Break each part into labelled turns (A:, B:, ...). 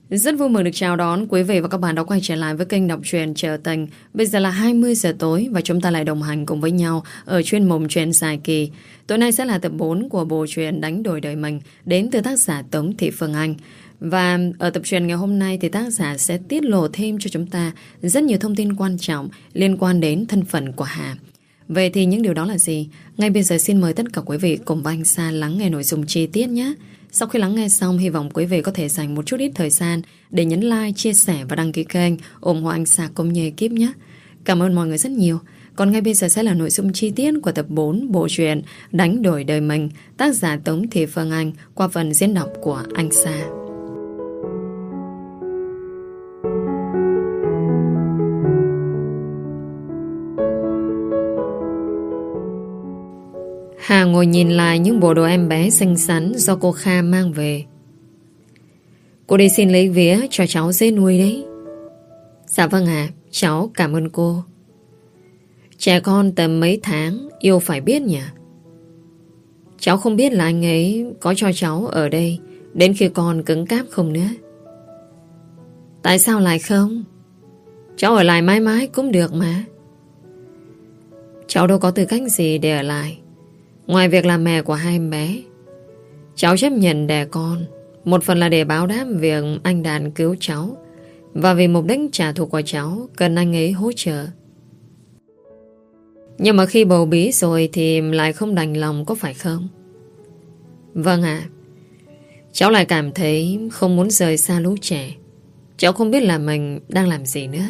A: Rất vui mừng được chào đón quý vị và các bạn đã quay trở lại với kênh đọc truyện Trờ Tình. Bây giờ là 20 giờ tối và chúng ta lại đồng hành cùng với nhau ở chuyên mục truyện dài kỳ. Tối nay sẽ là tập 4 của bộ truyện Đánh Đổi Đời Mình đến từ tác giả Tống Thị Phương Anh. Và ở tập truyện ngày hôm nay thì tác giả sẽ tiết lộ thêm cho chúng ta rất nhiều thông tin quan trọng liên quan đến thân phận của Hà. Vậy thì những điều đó là gì? Ngay bây giờ xin mời tất cả quý vị cùng với anh Sa lắng nghe nội dung chi tiết nhé. Sau khi lắng nghe xong, hy vọng quý vị có thể dành một chút ít thời gian để nhấn like, chia sẻ và đăng ký kênh, ủng hộ anh Sa cũng như ekip nhé. Cảm ơn mọi người rất nhiều. Còn ngay bây giờ sẽ là nội dung chi tiết của tập 4 bộ truyện Đánh Đổi Đời Mình, tác giả Tống Thị Phương Anh qua phần diễn đọc của anh Sa. Hà ngồi nhìn lại những bộ đồ em bé xinh xắn do cô Kha mang về. Cô đi xin lấy vía cho cháu dễ nuôi đấy. Dạ vâng ạ, cháu cảm ơn cô. Trẻ con tầm mấy tháng yêu phải biết nhỉ. Cháu không biết là anh ấy có cho cháu ở đây đến khi con cứng cáp không nữa. Tại sao lại không? Cháu ở lại mãi mãi cũng được mà. Cháu đâu có tư cách gì để ở lại, ngoài việc làm mẹ của hai em bé. Cháu chấp nhận đẻ con một phần là để báo đáp việc anh Đàn cứu cháu, và vì mục đích trả thù của cháu cần anh ấy hỗ trợ. Nhưng mà khi bầu bí rồi thì lại không đành lòng, có phải không? Vâng ạ. Cháu lại cảm thấy không muốn rời xa lũ trẻ. Cháu không biết là mình đang làm gì nữa.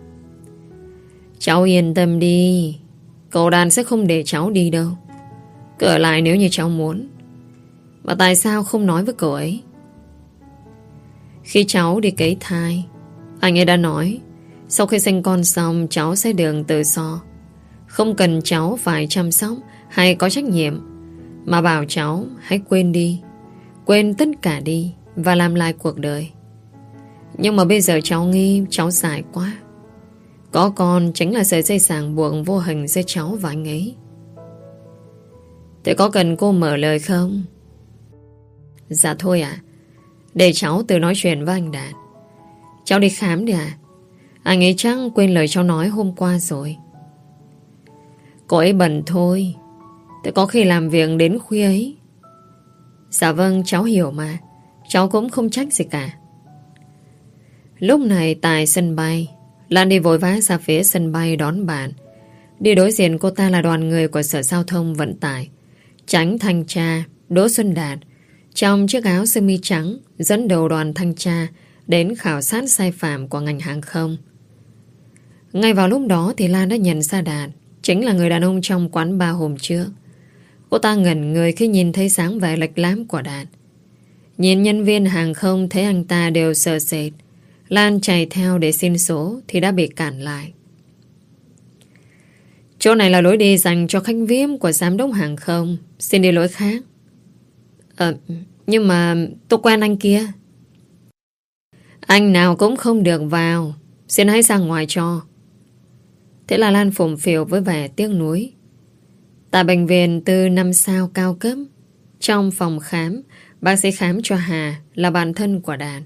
A: Cháu yên tâm đi, cậu Đàn sẽ không để cháu đi đâu. Cứ ở lại nếu như cháu muốn. Mà tại sao không nói với cậu ấy? Khi cháu đi cấy thai, anh ấy đã nói sau khi sinh con xong cháu sẽ được tự do, không cần cháu phải chăm sóc hay có trách nhiệm, mà bảo cháu hãy quên đi, quên tất cả đi và làm lại cuộc đời. Nhưng mà bây giờ cháu nghĩ cháu dài quá. Có con chính là sợi dây ràng buộc vô hình giữa cháu và anh ấy. Thế có cần cô mở lời không? Dạ thôi ạ. Để cháu tự nói chuyện với anh Đạt. Cháu đi khám đi ạ. Anh ấy chắc quên lời cháu nói hôm qua rồi. Cô ấy bận thôi. Thế có khi làm việc đến khuya ấy. Dạ vâng, cháu hiểu mà. Cháu cũng không trách gì cả. Lúc này tại sân bay, Lan đi vội vã ra phía sân bay đón bạn. Đi đối diện cô ta là đoàn người của Sở Giao thông Vận tải. Chánh thanh tra Đỗ Xuân Đạt trong chiếc áo sơ mi trắng dẫn đầu đoàn thanh tra đến khảo sát sai phạm của ngành hàng không. Ngay vào lúc đó thì Lan đã nhận ra Đạt chính là người đàn ông trong quán bar hôm trước. Cô ta ngẩn người khi nhìn thấy dáng vẻ lệch lám của Đạt. Nhìn nhân viên hàng không thấy anh ta đều sợ sệt. Lan chạy theo để xin số thì đã bị cản lại. Chỗ này là lối đi dành cho khách VIP của giám đốc hàng không. Xin đi lối khác. Nhưng mà tôi quen anh kia. Anh nào cũng không được vào. Xin hãy ra ngoài cho. Thế là Lan phụng phịu với vẻ tiếc nuối. Tại bệnh viện từ 5 sao cao cấp, trong phòng khám, bác sĩ khám cho Hà là bạn thân của Đạt.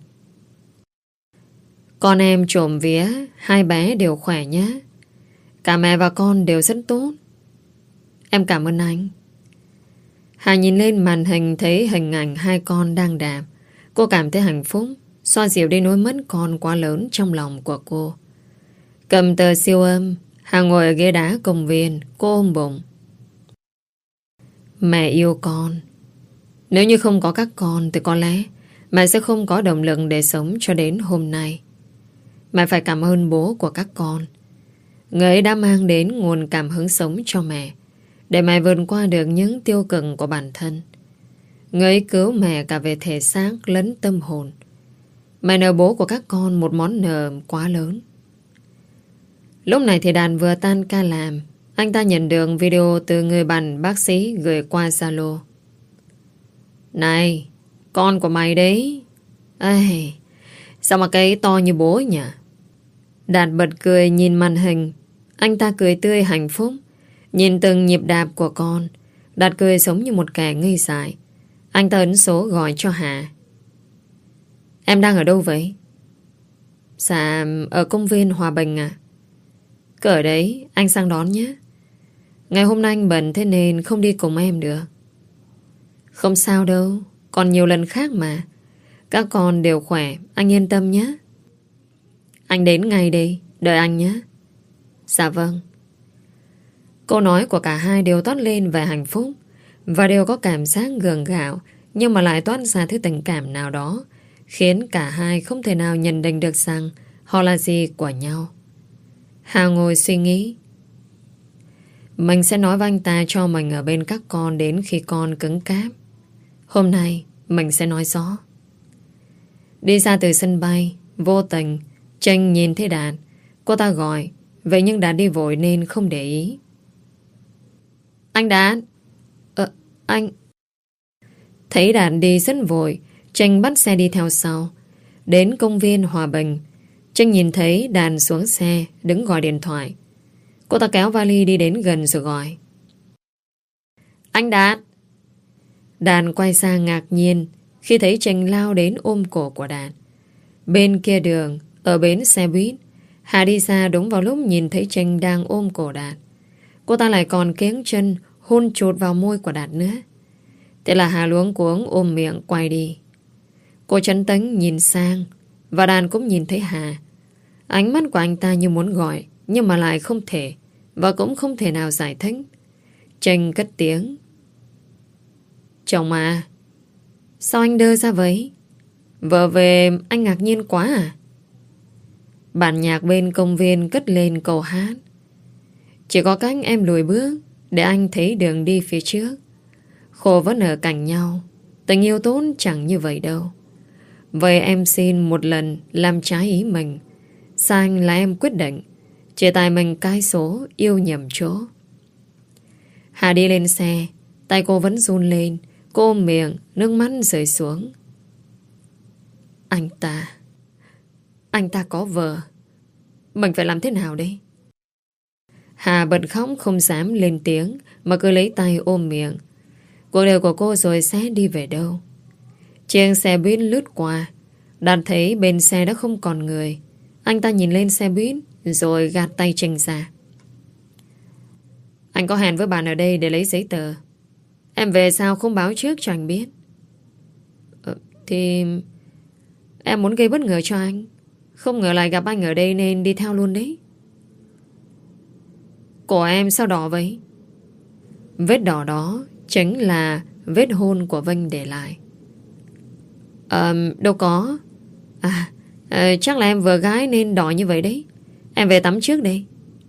A: Con em trộm vía, hai bé đều khỏe nhé. Cả mẹ và con đều rất tốt. Em cảm ơn anh. Hà nhìn lên màn hình thấy hình ảnh hai con đang đạp. Cô cảm thấy hạnh phúc, xoa dịu đi nỗi mất con quá lớn trong lòng của cô. Cầm tờ siêu âm, Hà ngồi ở ghế đá công viên, cô ôm bụng. Mẹ yêu con. Nếu như không có các con thì có lẽ mẹ sẽ không có động lực để sống cho đến hôm nay. Mẹ phải cảm ơn bố của các con. Người ấy đã mang đến nguồn cảm hứng sống cho mẹ, để mẹ vượt qua được những tiêu cực của bản thân. Người ấy cứu mẹ cả về thể xác lẫn tâm hồn. Mẹ nợ bố của các con một món nợ quá lớn. Lúc này thì Đàn vừa tan ca làm. Anh ta nhận được video từ người bạn bác sĩ gửi qua Zalo. Này, con của mày đấy. Ê, sao mà cái to như bố nhỉ? Đạt bật cười nhìn màn hình. Anh ta cười tươi hạnh phúc. Nhìn từng nhịp đạp của con. Đạt cười giống như một kẻ ngây dại. Anh ta ấn số gọi cho Hà. Em đang ở đâu vậy? Dạ, ở công viên Hòa Bình à? Cứ ở đấy, anh sang đón nhé. Ngày hôm nay anh bận thế nên không đi cùng em được. Không sao đâu, còn nhiều lần khác mà. Các con đều khỏe, anh yên tâm nhé. Anh đến ngay đây, đợi anh nhé. Dạ vâng. Câu nói của cả hai đều toát lên về hạnh phúc và đều có cảm giác gượng gạo, nhưng mà lại toát ra thứ tình cảm nào đó khiến cả hai không thể nào nhận định được rằng họ là gì của nhau. Hà ngồi suy nghĩ. Mình sẽ nói với anh ta cho mình ở bên các con đến khi con cứng cáp. Hôm nay mình sẽ nói rõ. Đi ra từ sân bay, vô tình Tranh nhìn thấy Đạt. Cô ta gọi, vậy nhưng Đạt đi vội nên không để ý. Anh Đạt. Anh. Thấy Đạt đi rất vội, Tranh bắt xe đi theo sau. Đến công viên Hòa Bình, Tranh nhìn thấy Đạt xuống xe, đứng gọi điện thoại. Cô ta kéo vali đi đến gần rồi gọi. Anh Đạt. Đạt quay sang ngạc nhiên khi thấy Tranh lao đến ôm cổ của Đạt. Bên kia đường, ở bến xe buýt, Hà đi xa đúng vào lúc nhìn thấy Tranh đang ôm cổ Đạt. Cô ta lại còn kiếng chân hôn chột vào môi của Đạt nữa. Thế là Hà luống cuống ôm miệng quay đi. Cô trấn tĩnh nhìn sang, và Đạt cũng nhìn thấy Hà. Ánh mắt của anh ta như muốn gọi, nhưng mà lại không thể, và cũng không thể nào giải thích. Tranh cất tiếng. Chồng à, sao anh đơ ra vậy? Vợ về anh ngạc nhiên quá à? Bản nhạc bên công viên cất lên câu hát. Chỉ có cách em lùi bước để anh thấy đường đi phía trước. Khổ vẫn ở cạnh nhau, tình yêu tốt chẳng như vậy đâu. Vậy em xin một lần làm trái ý mình. Sai anh là em quyết định. Chỉ tại mình cái số yêu nhầm chỗ. Hà đi lên xe, tay cô vẫn run lên. Cô ôm miệng, nước mắt rơi xuống. Anh ta có vợ. Mình phải làm thế nào đây? Hà bật khóc không dám lên tiếng, mà cứ lấy tay ôm miệng. Cuộc đời của cô rồi sẽ đi về đâu? Chiếc xe buýt lướt qua, Đạt thấy bên xe đã không còn người. Anh ta nhìn lên xe buýt rồi gạt tay Tranh ra. Anh có hẹn với bạn ở đây để lấy giấy tờ. Em về sao không báo trước cho anh biết? Thì em muốn gây bất ngờ cho anh. Không ngờ lại gặp anh ở đây nên đi theo luôn đấy. Cổ em sao đỏ vậy? Vết đỏ đó chính là vết hôn của Vinh để lại. Đâu có. Chắc là em vừa gái nên đỏ như vậy đấy. Em về tắm trước đây.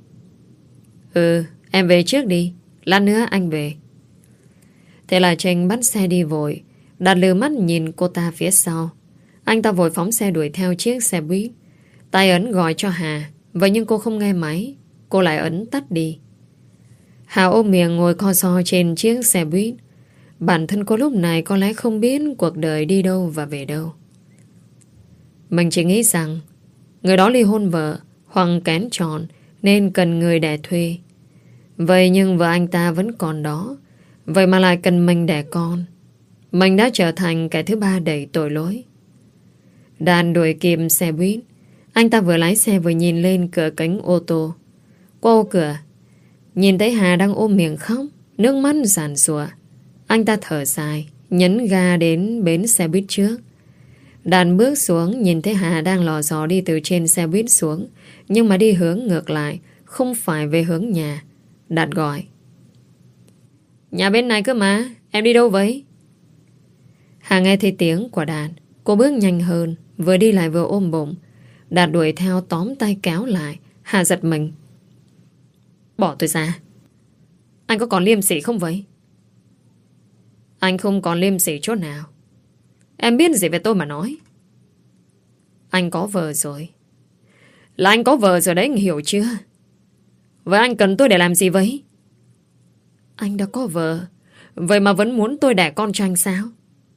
A: Em về trước đi, lát nữa anh về. Thế là Tranh bắt xe đi vội. Đạt lừa mắt nhìn cô ta phía sau. Anh ta vội phóng xe đuổi theo chiếc xe buýt. Tay ấn gọi cho Hà. Vậy nhưng cô không nghe máy. Cô lại ấn tắt đi. Hà ôm miệng ngồi co ro trên chiếc xe buýt. Bản thân cô lúc này có lẽ không biết cuộc đời đi đâu và về đâu. Mình chỉ nghĩ rằng người đó ly hôn vợ hoặc kén chọn nên cần người đẻ thuê. Vậy nhưng vợ anh ta vẫn còn đó. Vậy mà lại cần mình đẻ con. Mình đã trở thành kẻ thứ ba đầy tội lỗi. Đạt đuổi kịp xe buýt. Anh ta vừa lái xe vừa nhìn lên cửa kính ô tô. Qua ô cửa, nhìn thấy Hà đang ôm miệng khóc, nước mắt giàn giụa. Anh ta thở dài, nhấn ga đến bến xe buýt trước. Đạt bước xuống, nhìn thấy Hà đang lò dò đi từ trên xe buýt xuống, nhưng mà đi hướng ngược lại, không phải về hướng nhà. Đạt gọi. Nhà bên này cơ mà, em đi đâu vậy? Hà nghe thấy tiếng của Đạt. Cô bước nhanh hơn, vừa đi lại vừa ôm bụng. Đạt đuổi theo tóm tay kéo lại. Hà giật mình. Bỏ tôi ra. Anh có còn liêm sỉ không vậy? Anh không còn liêm sỉ chỗ nào. Em biết gì về tôi mà nói. Anh có vợ rồi. Là anh có vợ rồi đấy, anh hiểu chưa? Vậy anh cần tôi để làm gì vậy? Anh đã có vợ, vậy mà vẫn muốn tôi đẻ con cho anh sao?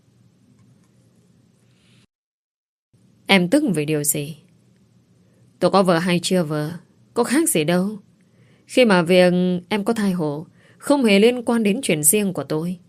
A: Em tức vì điều gì? Tôi có vợ hay chưa vợ có khác gì đâu. Khi mà việc em có thai hộ không hề liên quan đến chuyện riêng của tôi.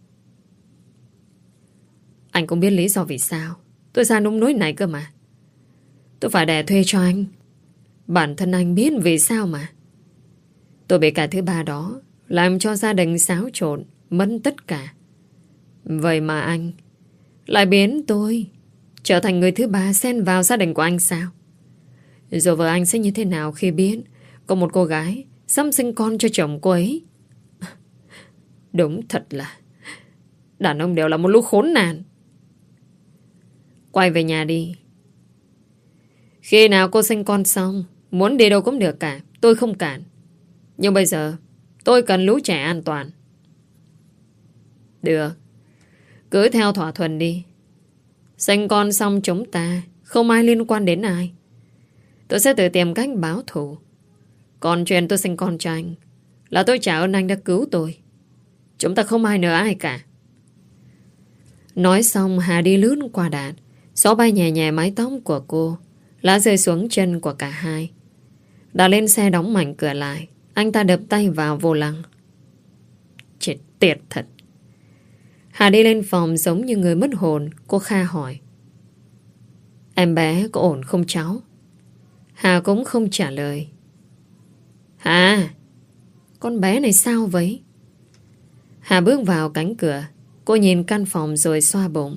A: Anh cũng biết lý do vì sao tôi ra nông nỗi này cơ mà. Tôi phải đẻ thuê cho anh. Bản thân anh biết vì sao mà. Tôi bị cả thứ ba đó làm cho gia đình xáo trộn, mất tất cả. Vậy mà anh lại biến tôi trở thành người thứ ba xen vào gia đình của anh sao? Rồi vợ anh sẽ như thế nào khi biết có một cô gái sắp sinh con cho chồng cô ấy? Đúng thật là đàn ông đều là một lũ khốn nạn. Quay về nhà đi. Khi nào cô sinh con xong, muốn đi đâu cũng được cả, tôi không cản. Nhưng bây giờ tôi cần lũ trẻ an toàn. Được, cứ theo thỏa thuận đi. Sinh con xong chúng ta không ai liên quan đến ai. Tôi sẽ tự tìm cách báo thù. Còn chuyện tôi sinh con cho anh là tôi trả ơn anh đã cứu tôi. Chúng ta không ai nợ ai cả. Nói xong Hà đi lướt qua Đạt, xóa bay nhẹ nhẹ mái tóc của cô, lá rơi xuống chân của cả hai. Đạt lên xe đóng mạnh cửa lại. Anh ta đập tay vào vô lăng. Chết tiệt thật. Hà đi lên phòng giống như người mất hồn. Cô Kha hỏi: Em bé có ổn không cháu? Hà cũng không trả lời. Hà, con bé này sao vậy? Hà bước vào cánh cửa. Cô nhìn căn phòng rồi xoa bụng.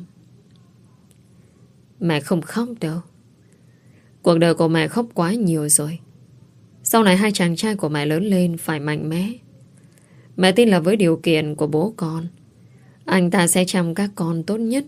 A: Mẹ không khóc đâu. Cuộc đời của mẹ khóc quá nhiều rồi. Sau này hai chàng trai của mẹ lớn lên phải mạnh mẽ. Mẹ tin là với điều kiện của bố con, anh ta sẽ chăm các con tốt nhất.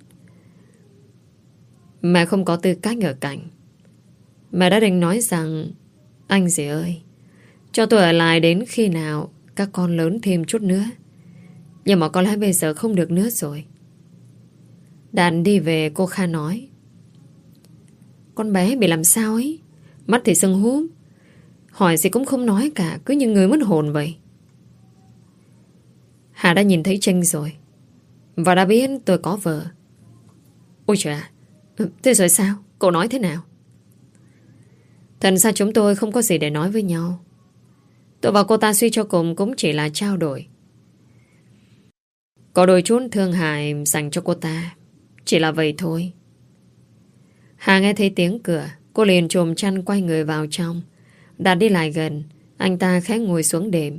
A: Mẹ không có tư cách ở cạnh. Mẹ đã định nói rằng: Anh rể ơi, cho tôi ở lại đến khi nào các con lớn thêm chút nữa. Nhưng mà có lẽ bây giờ không được nữa rồi. Đàn đi về, cô Kha nói: Con bé bị làm sao ấy? Mắt thì sưng húp, hỏi gì cũng không nói cả, cứ như người mất hồn vậy. Hà đã nhìn thấy Trinh rồi, và đã biết tôi có vợ. Ôi trời ạ, thế rồi sao? Cậu nói thế nào? Thật ra chúng tôi không có gì để nói với nhau. Tôi và cô ta suy cho cùng cũng chỉ là trao đổi. Có đôi chút thương hại dành cho cô ta, chỉ là vậy thôi. Hà nghe thấy tiếng cửa, cô liền chồm chăn quay người vào trong. Đạt đi lại gần, anh ta khẽ ngồi xuống đệm.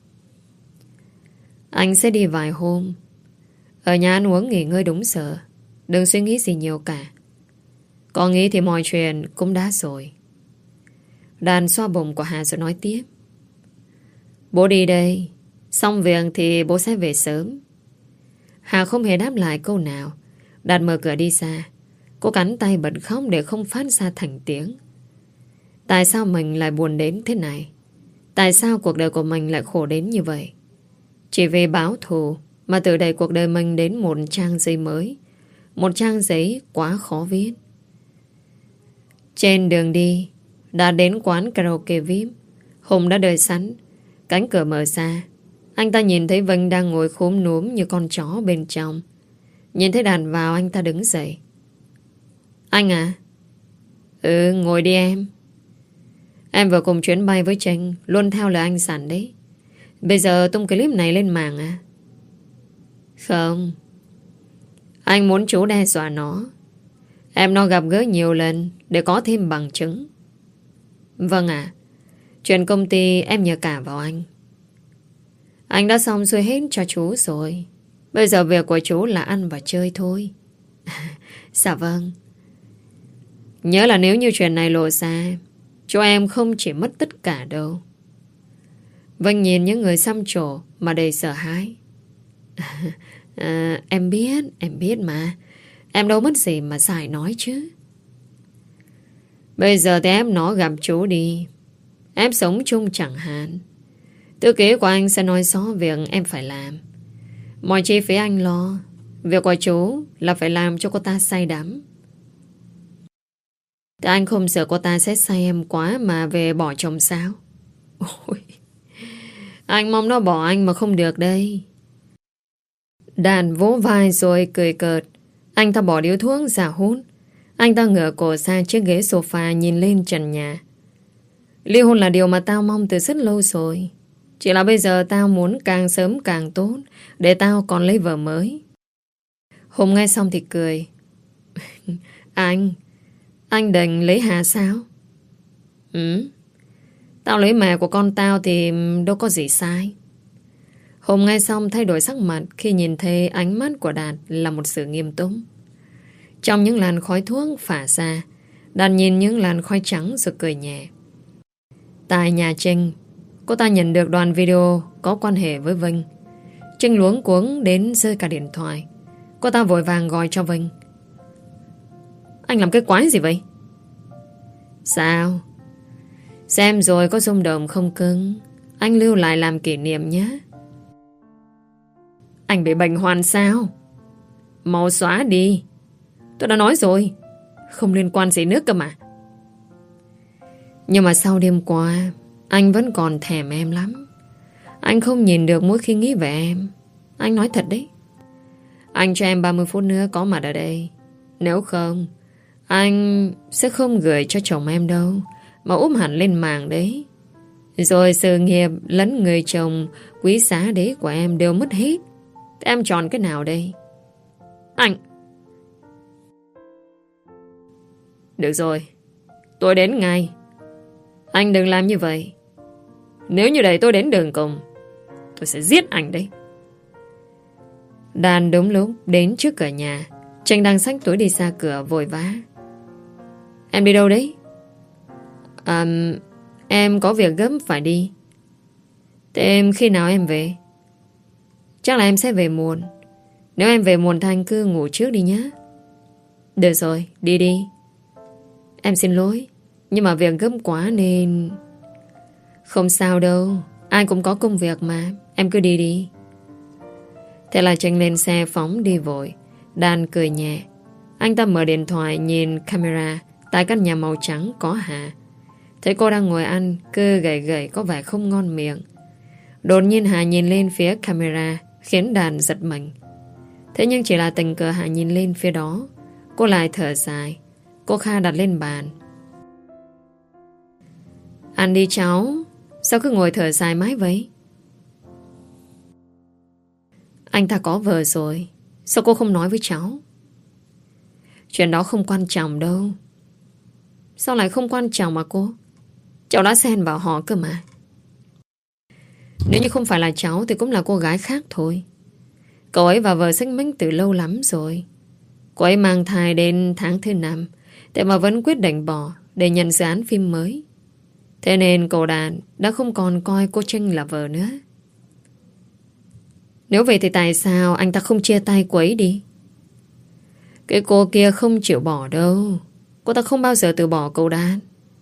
A: Anh sẽ đi vài hôm. Ở nhà ăn uống nghỉ ngơi đúng giờ. Đừng suy nghĩ gì nhiều cả. Có nghĩ thì mọi chuyện cũng đã rồi. Đàn xoa bụng của Hà rồi nói tiếp: Bố đi đây, xong việc thì bố sẽ về sớm. Hà không hề đáp lại câu nào. Đạt mở cửa đi xa. Cô cắn tay bật khóc để không phát ra thành tiếng. Tại sao mình lại buồn đến thế này? Tại sao cuộc đời của mình lại khổ đến như vậy? Chỉ vì báo thù mà tự đẩy cuộc đời mình đến một trang giấy mới. Một trang giấy quá khó viết. Trên đường đi, đã đến quán karaoke VIP. Hùng đã đợi sẵn. Cánh cửa mở ra. Anh ta nhìn thấy Vinh đang ngồi khúm núm như con chó bên trong. Nhìn thấy Đạt vào, anh ta đứng dậy. Anh à? Ừ, ngồi đi em. Em vừa cùng chuyến bay với Trinh, luôn theo lời anh sẵn đấy. Bây giờ tung clip này lên mạng à? Không. Anh muốn chú đe dọa nó. Em nó gặp gỡ nhiều lần để có thêm bằng chứng. Vâng ạ. Chuyện công ty em nhờ cả vào anh. Anh đã xong xuôi hết cho chú rồi. Bây giờ việc của chú là ăn và chơi thôi. Dạ vâng. Nhớ là nếu như chuyện này lộ ra, chú em không chỉ mất tất cả đâu. Vinh nhìn những người xăm trổ mà đầy sợ hãi. Em biết mà. Em đâu mất gì mà xài nói chứ. Bây giờ thì em nó gặp chú đi. Em sống chung chẳng hạn. Thư ký của anh sẽ nói rõ việc em phải làm. Mọi chi phí anh lo. Việc của chú là phải làm cho cô ta say đắm. Thì anh không sợ cô ta sẽ say em quá mà về bỏ chồng sao? Ôi, anh mong nó bỏ anh mà không được đây. Đàn vỗ vai rồi cười cợt. Anh ta bỏ điếu thuốc giả hút. Anh ta ngửa cổ ra chiếc ghế sofa nhìn lên trần nhà. Ly hôn là điều mà tao mong từ rất lâu rồi. Chỉ là bây giờ tao muốn càng sớm càng tốt, để tao còn lấy vợ mới. Hùng nghe xong thì cười. Anh Anh định lấy Hà sao? Ừ. Tao lấy mẹ của con tao thì đâu có gì sai. Hùng nghe xong thay đổi sắc mặt khi nhìn thấy ánh mắt của Đạt là một sự nghiêm túc. Trong những làn khói thuốc phả ra, Đạt nhìn những làn khói trắng rồi cười nhẹ. Tại nhà Trinh, cô ta nhận được đoạn video có quan hệ với Vinh. Trinh luống cuống đến rơi cả điện thoại. Cô ta vội vàng gọi cho Vinh. Anh làm cái quái gì vậy? Sao? Xem rồi có rung động không cưng? Anh lưu lại làm kỷ niệm nhé. Anh bị bệnh hoạn sao? Mau xóa đi. Tôi đã nói rồi, không liên quan gì nữa cơ mà. Nhưng mà sau đêm qua, anh vẫn còn thèm em lắm. Anh không nhìn được mỗi khi nghĩ về em. Anh nói thật đấy. Anh cho em 30 phút nữa có mặt ở đây. Nếu không, anh sẽ không gửi cho chồng em đâu, mà úp hẳn lên mạng đấy. Rồi sự nghiệp lẫn người chồng quý giá đấy của em đều mất hết. Thế em chọn cái nào đây? Anh... Được rồi, tôi đến ngay. Anh đừng làm như vậy. Nếu như đẩy tôi đến đường cùng, tôi sẽ giết anh đấy. Đàn đúng lúc đến trước cửa nhà. Tranh đang xách túi đi ra cửa vội vã. Em đi đâu đấy? Em có việc gấp phải đi. Thế khi nào em về? Chắc là em sẽ về muộn. Nếu em về muộn thì anh cứ ngủ trước đi nhé. Được rồi, đi đi. Em xin lỗi, nhưng mà việc gấp quá nên... Không sao đâu, ai cũng có công việc mà. Em cứ đi đi. Thế là Tranh lên xe phóng đi vội. Đan cười nhẹ. Anh ta mở điện thoại nhìn camera tại căn nhà màu trắng có Hà. Thấy cô đang ngồi ăn, cứ gầy gầy có vẻ không ngon miệng. Đột nhiên Hà nhìn lên phía camera, khiến Đàn giật mình. Thế nhưng chỉ là tình cờ Hà nhìn lên phía đó, cô lại thở dài. Cô Kha đặt lên bàn. Ăn đi cháu. Sao cứ ngồi thở dài mãi vậy? Anh ta có vợ rồi, sao cô không nói với cháu? Chuyện đó không quan trọng đâu. Sao lại không quan trọng mà cô? Cháu đã xen vào họ cơ mà. Nếu như không phải là cháu thì cũng là cô gái khác thôi. Cậu ấy và vợ xích mích từ lâu lắm rồi. Cô ấy mang thai đến tháng thứ 5, thế mà vẫn quyết định bỏ để nhận dự án phim mới. Thế nên cậu Đàn đã không còn coi cô Trinh là vợ nữa. Nếu vậy thì tại sao anh ta không chia tay cô ấy đi? Cái cô kia không chịu bỏ đâu. Cô ta không bao giờ từ bỏ cậu Đàn.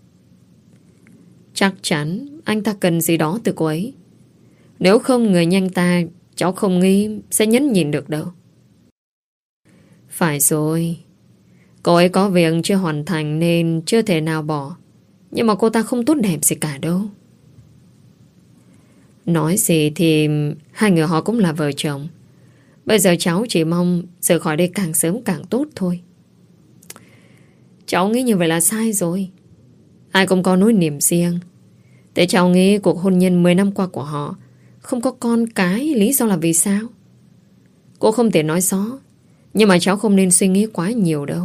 A: Chắc chắn anh ta cần gì đó từ cô ấy. Nếu không người nhanh ta, cháu không nghĩ sẽ nhấn nhịn được đâu. Phải rồi. Cô ấy có việc chưa hoàn thành nên chưa thể nào bỏ. Nhưng mà cô ta không tốt đẹp gì cả đâu. Nói gì thì hai người họ cũng là vợ chồng. Bây giờ cháu chỉ mong rời khỏi đây càng sớm càng tốt thôi. Cháu nghĩ như vậy là sai rồi. Ai cũng có nỗi niềm riêng. Thế cháu nghĩ cuộc hôn nhân 10 năm qua của họ không có con cái, lý do là vì sao? Cô không thể nói rõ, nhưng mà cháu không nên suy nghĩ quá nhiều đâu.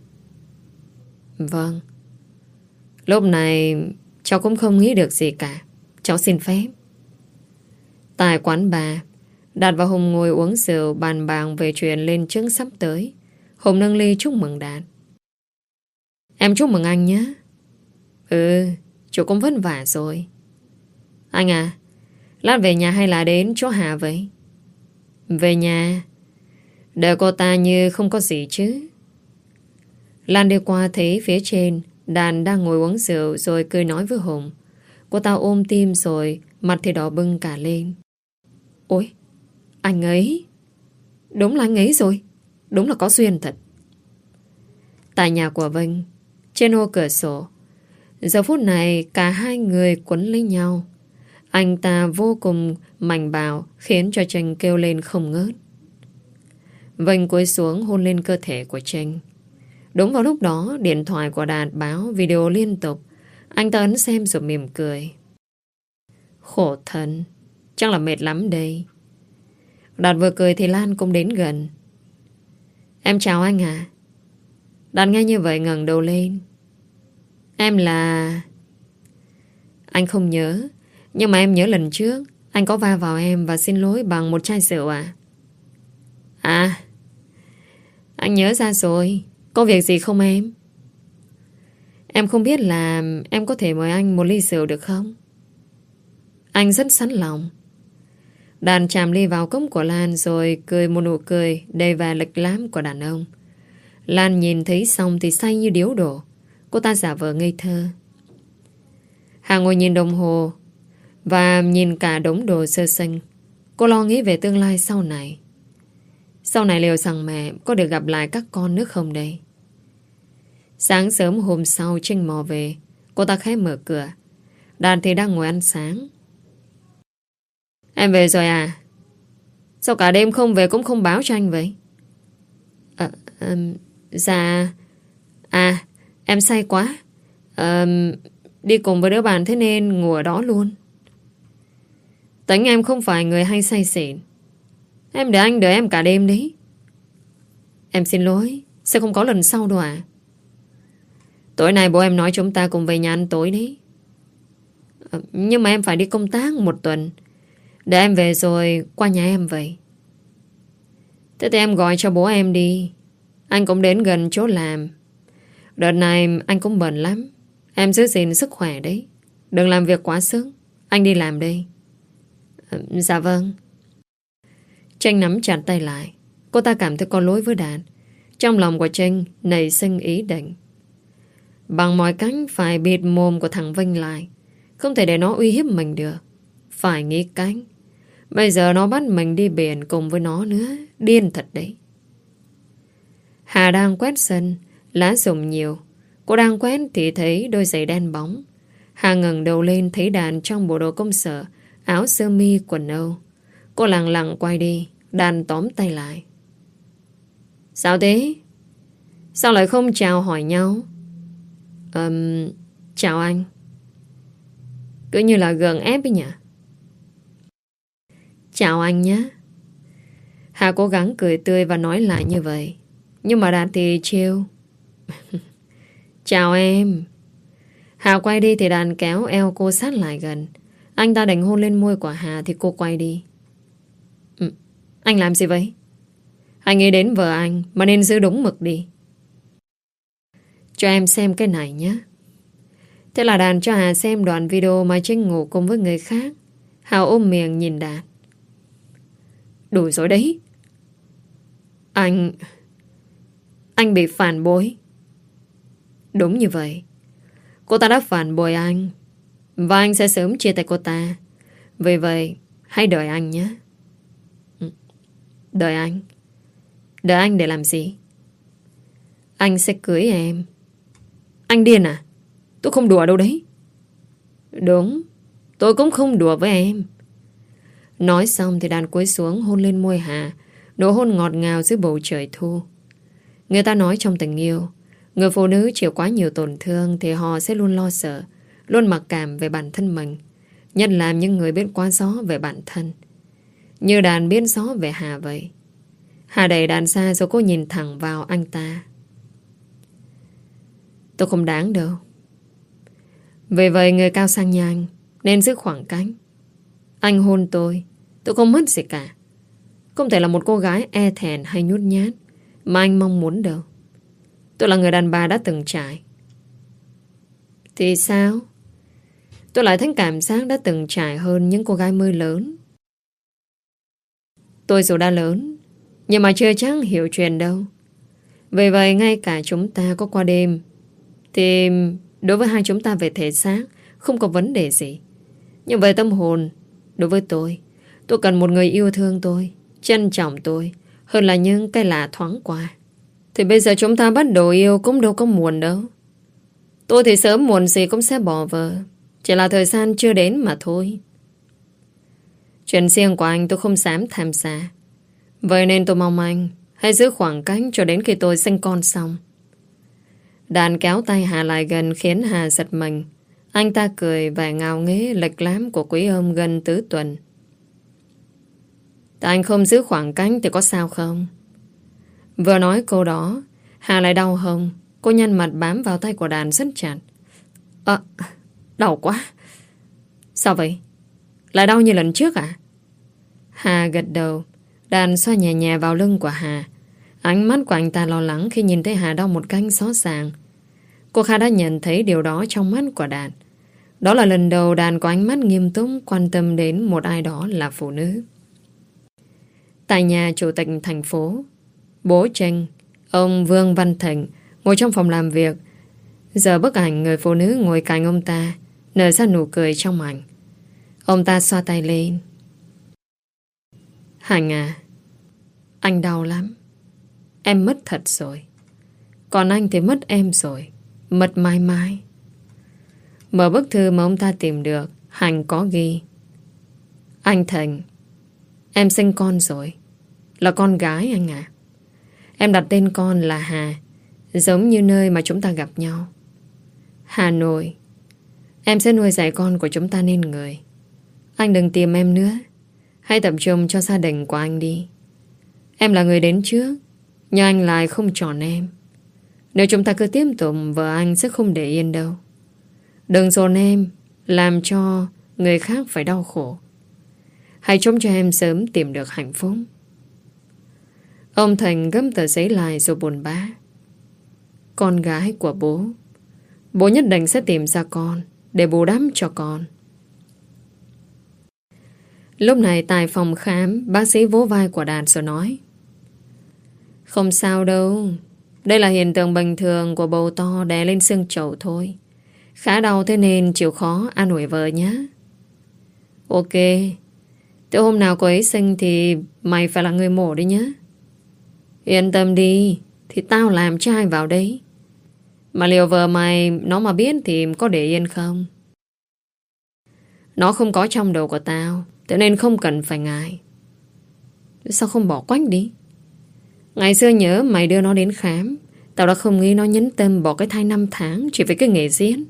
A: Vâng. Lúc này cháu cũng không nghĩ được gì cả. Cháu xin phép. Tại quán bar, Đạt và Hùng ngồi uống rượu bàn bạc về chuyện lên chức sắp tới. Hùng nâng ly chúc mừng Đạt. Em chúc mừng anh nhé. Ừ, chú cũng vất vả rồi. Anh à, lát về nhà hay là đến chỗ Hà vậy? Về nhà. Đợi cô ta như không có gì chứ. Lan đi qua thấy phía trên Đàn đang ngồi uống rượu rồi cười nói với Hùng. Cô ta ôm tim rồi mặt thì đỏ bừng cả lên. Ôi, anh ấy. Đúng là anh ấy rồi. Đúng là có duyên thật. Tại nhà của Vinh, trên ô cửa sổ, giờ phút này cả hai người quấn lấy nhau. Anh ta vô cùng mạnh bạo khiến cho Trinh kêu lên không ngớt. Vinh cúi xuống hôn lên cơ thể của Trinh. Đúng vào lúc đó điện thoại của Đạt báo video liên tục. Anh ta ấn xem rồi mỉm cười. Khổ thân, chắc là mệt lắm đây. Đạt vừa cười thì Lan cũng đến gần. Em chào anh à. Đạt nghe như vậy ngẩng đầu lên, Em là... Anh không nhớ. Nhưng mà em nhớ lần trước anh có va vào em và xin lỗi bằng một chai rượu à? À, anh nhớ ra rồi. Có việc gì không em? Em không biết là em có thể mời anh một ly rượu được không? Anh rất sẵn lòng. Đàn chạm ly vào cốc của Lan rồi cười một nụ cười đầy vẻ lịch lãm của đàn ông. Lan nhìn thấy xong thì say như điếu đổ. Cô ta giả vờ ngây thơ. Hà ngồi nhìn đồng hồ và nhìn cả đống đồ sơ sinh. Cô lo nghĩ về tương lai sau này. Sau này liệu rằng mẹ có được gặp lại các con nữa không đây? Sáng sớm hôm sau Trinh mò về. Cô ta khẽ mở cửa. Đàn thì đang ngồi ăn sáng. Em về rồi à? Sao cả đêm không về cũng không báo cho anh vậy? Dạ. À, em say quá. Đi cùng với đứa bạn thế nên ngủ ở đó luôn. Tính em không phải người hay say xỉn. Em để anh đợi em cả đêm đấy. Em xin lỗi. Sẽ không có lần sau đâu à? Tối nay bố em nói chúng ta cùng về nhà ăn tối đấy. Nhưng mà em phải đi công tác một tuần. Để em về rồi qua nhà em vậy. Thế thì em gọi cho bố em đi. Anh cũng đến gần chỗ làm. Đợt này anh cũng bận lắm. Em giữ gìn sức khỏe đấy. Đừng làm việc quá sức. Anh đi làm đây. Dạ vâng. Tranh nắm chặt tay lại. Cô ta cảm thấy có lỗi với Đạt. Trong lòng của Tranh nảy sinh ý định bằng mọi cách phải bịt mồm của thằng Vinh lại. Không thể để nó uy hiếp mình được. Phải nghĩ cách. Bây giờ nó bắt mình đi biển cùng với nó nữa. Điên thật đấy. Hà đang quét sân. Lá rụng nhiều. Cô đang quét thì thấy đôi giày đen bóng. Hà ngẩng đầu lên thấy Đàn trong bộ đồ công sở, áo sơ mi quần âu. Cô lặng lặng quay đi. Đàn tóm tay lại. Sao thế? Sao lại không chào hỏi nhau? Chào anh. Cứ như là gượng ép ấy nhỉ? Chào anh nhé. Hà cố gắng cười tươi và nói lại như vậy. Nhưng mà Đạt thì trêu. Chào em. Hà quay đi thì Đàn kéo eo cô sát lại gần. Anh ta định hôn lên môi của Hà thì cô quay đi. Anh làm gì vậy? Anh nghĩ đến vợ anh mà nên giữ đúng mực đi. Cho em xem cái này nhé. Thế là Đàn cho Hà xem đoạn video mà Trinh ngủ cùng với người khác. Hà ôm miệng nhìn Đạt. Đủ rồi đấy. Anh bị phản bội. Đúng như vậy. Cô ta đã phản bội anh. Và anh sẽ sớm chia tay cô ta. Vì vậy hãy đợi anh nhé. Đợi anh. Đợi anh để làm gì? Anh sẽ cưới em. Anh điên à? Tôi không đùa đâu đấy. Đúng. Tôi cũng không đùa với em. Nói xong thì Đàn cúi xuống hôn lên môi Hà. Nụ hôn ngọt ngào dưới bầu trời thu. Người ta nói trong tình yêu, người phụ nữ chịu quá nhiều tổn thương thì họ sẽ luôn lo sợ, luôn mặc cảm về bản thân mình. Nhất là những người biết quá rõ về bản thân. Như Đàn biết rõ về Hà vậy. Hà đẩy Đàn xa rồi cô nhìn thẳng vào anh ta. Tôi không đáng đâu. Vì vậy người cao sang như anh nên giữ khoảng cách. Anh hôn tôi không mất gì cả. Không thể là một cô gái e thẹn hay nhút nhát mà anh mong muốn đâu. Tôi là người đàn bà đã từng trải. Thì sao? Tôi lại thấy cảm giác đã từng trải hơn những cô gái mới lớn. Tôi dù đã lớn nhưng mà chưa chắc hiểu chuyện đâu. Vì vậy ngay cả chúng ta có qua đêm thì đối với hai chúng ta về thể xác không có vấn đề gì. Nhưng về tâm hồn, đối với tôi cần một người yêu thương tôi, trân trọng tôi hơn là những cái lạ thoáng qua. Thì bây giờ chúng ta bắt đầu yêu cũng đâu có muộn đâu. Tôi thì sớm muộn gì cũng sẽ bỏ vợ. Chỉ là thời gian chưa đến mà thôi. Chuyện riêng của anh tôi không dám tham gia. Vậy nên tôi mong anh hãy giữ khoảng cách cho đến khi tôi sinh con xong. Đàn kéo tay Hà lại gần khiến Hà giật mình. Anh ta cười vẻ ngào nghễ lệch lám của quý ông gần tứ tuần. Tại anh không giữ khoảng cách thì có sao không? Vừa nói câu đó Hà lại đau hông. Cô nhăn mặt bám vào tay của Đàn rất chặt. À, đau quá. Sao vậy? Lại đau như lần trước à? Hà gật đầu. Đàn xoa nhẹ nhẹ vào lưng của Hà. Ánh mắt của anh ta lo lắng khi nhìn thấy Hà đau một cách rõ ràng. Cô Kha đã nhận thấy điều đó trong mắt của Đàn. Đó là lần đầu Đàn có ánh mắt nghiêm túc quan tâm đến một ai đó là phụ nữ. Tại nhà chủ tịch thành phố, bố Trinh, ông Vương Văn Thịnh ngồi trong phòng làm việc. Giờ bức ảnh người phụ nữ ngồi cạnh ông ta nở ra nụ cười trong ảnh. Ông ta xoa tay lên. Hạnh à, anh đau lắm. Em mất thật rồi. Còn anh thì mất em rồi. Mất mãi mãi. Mở bức thư mà ông ta tìm được, Hạnh có ghi: Anh Thịnh, em sinh con rồi. Là con gái anh à. Em đặt tên con là Hà, giống như nơi mà chúng ta gặp nhau, Hà Nội. Em sẽ nuôi dạy con của chúng ta nên người. Anh đừng tìm em nữa. Hãy tập trung cho gia đình của anh đi. Em là người đến trước, nhưng anh lại không chọn em. Nếu chúng ta cứ tiếp tục, vợ anh sẽ không để yên đâu. Đừng dồn em làm cho người khác phải đau khổ. Hãy chống cho em sớm tìm được hạnh phúc. Ông Thành gấp tờ giấy lại rồi buồn bã. Con gái của bố, bố nhất định sẽ tìm ra con để bù đắp cho con. Lúc này tại phòng khám, bác sĩ vỗ vai của Đạt rồi nói: Không sao đâu. Đây là hiện tượng bình thường của bầu to đè lên xương chậu thôi. Khá đau thế nên chịu khó an ủi vợ nhé. Ok. Từ hôm nào cô ấy sinh thì mày phải là người mổ đi nhé. Yên tâm đi, thì tao làm cho ai vào đấy. Mà liệu vợ mày nó mà biết thì có để yên không? Nó không có trong đầu của tao, thế nên không cần phải ngại. Sao không bỏ quách đi? Ngày xưa nhớ mày đưa nó đến khám, tao đã không nghĩ nó nhấn tâm bỏ cái thai 5 tháng chỉ vì cái nghề diễn.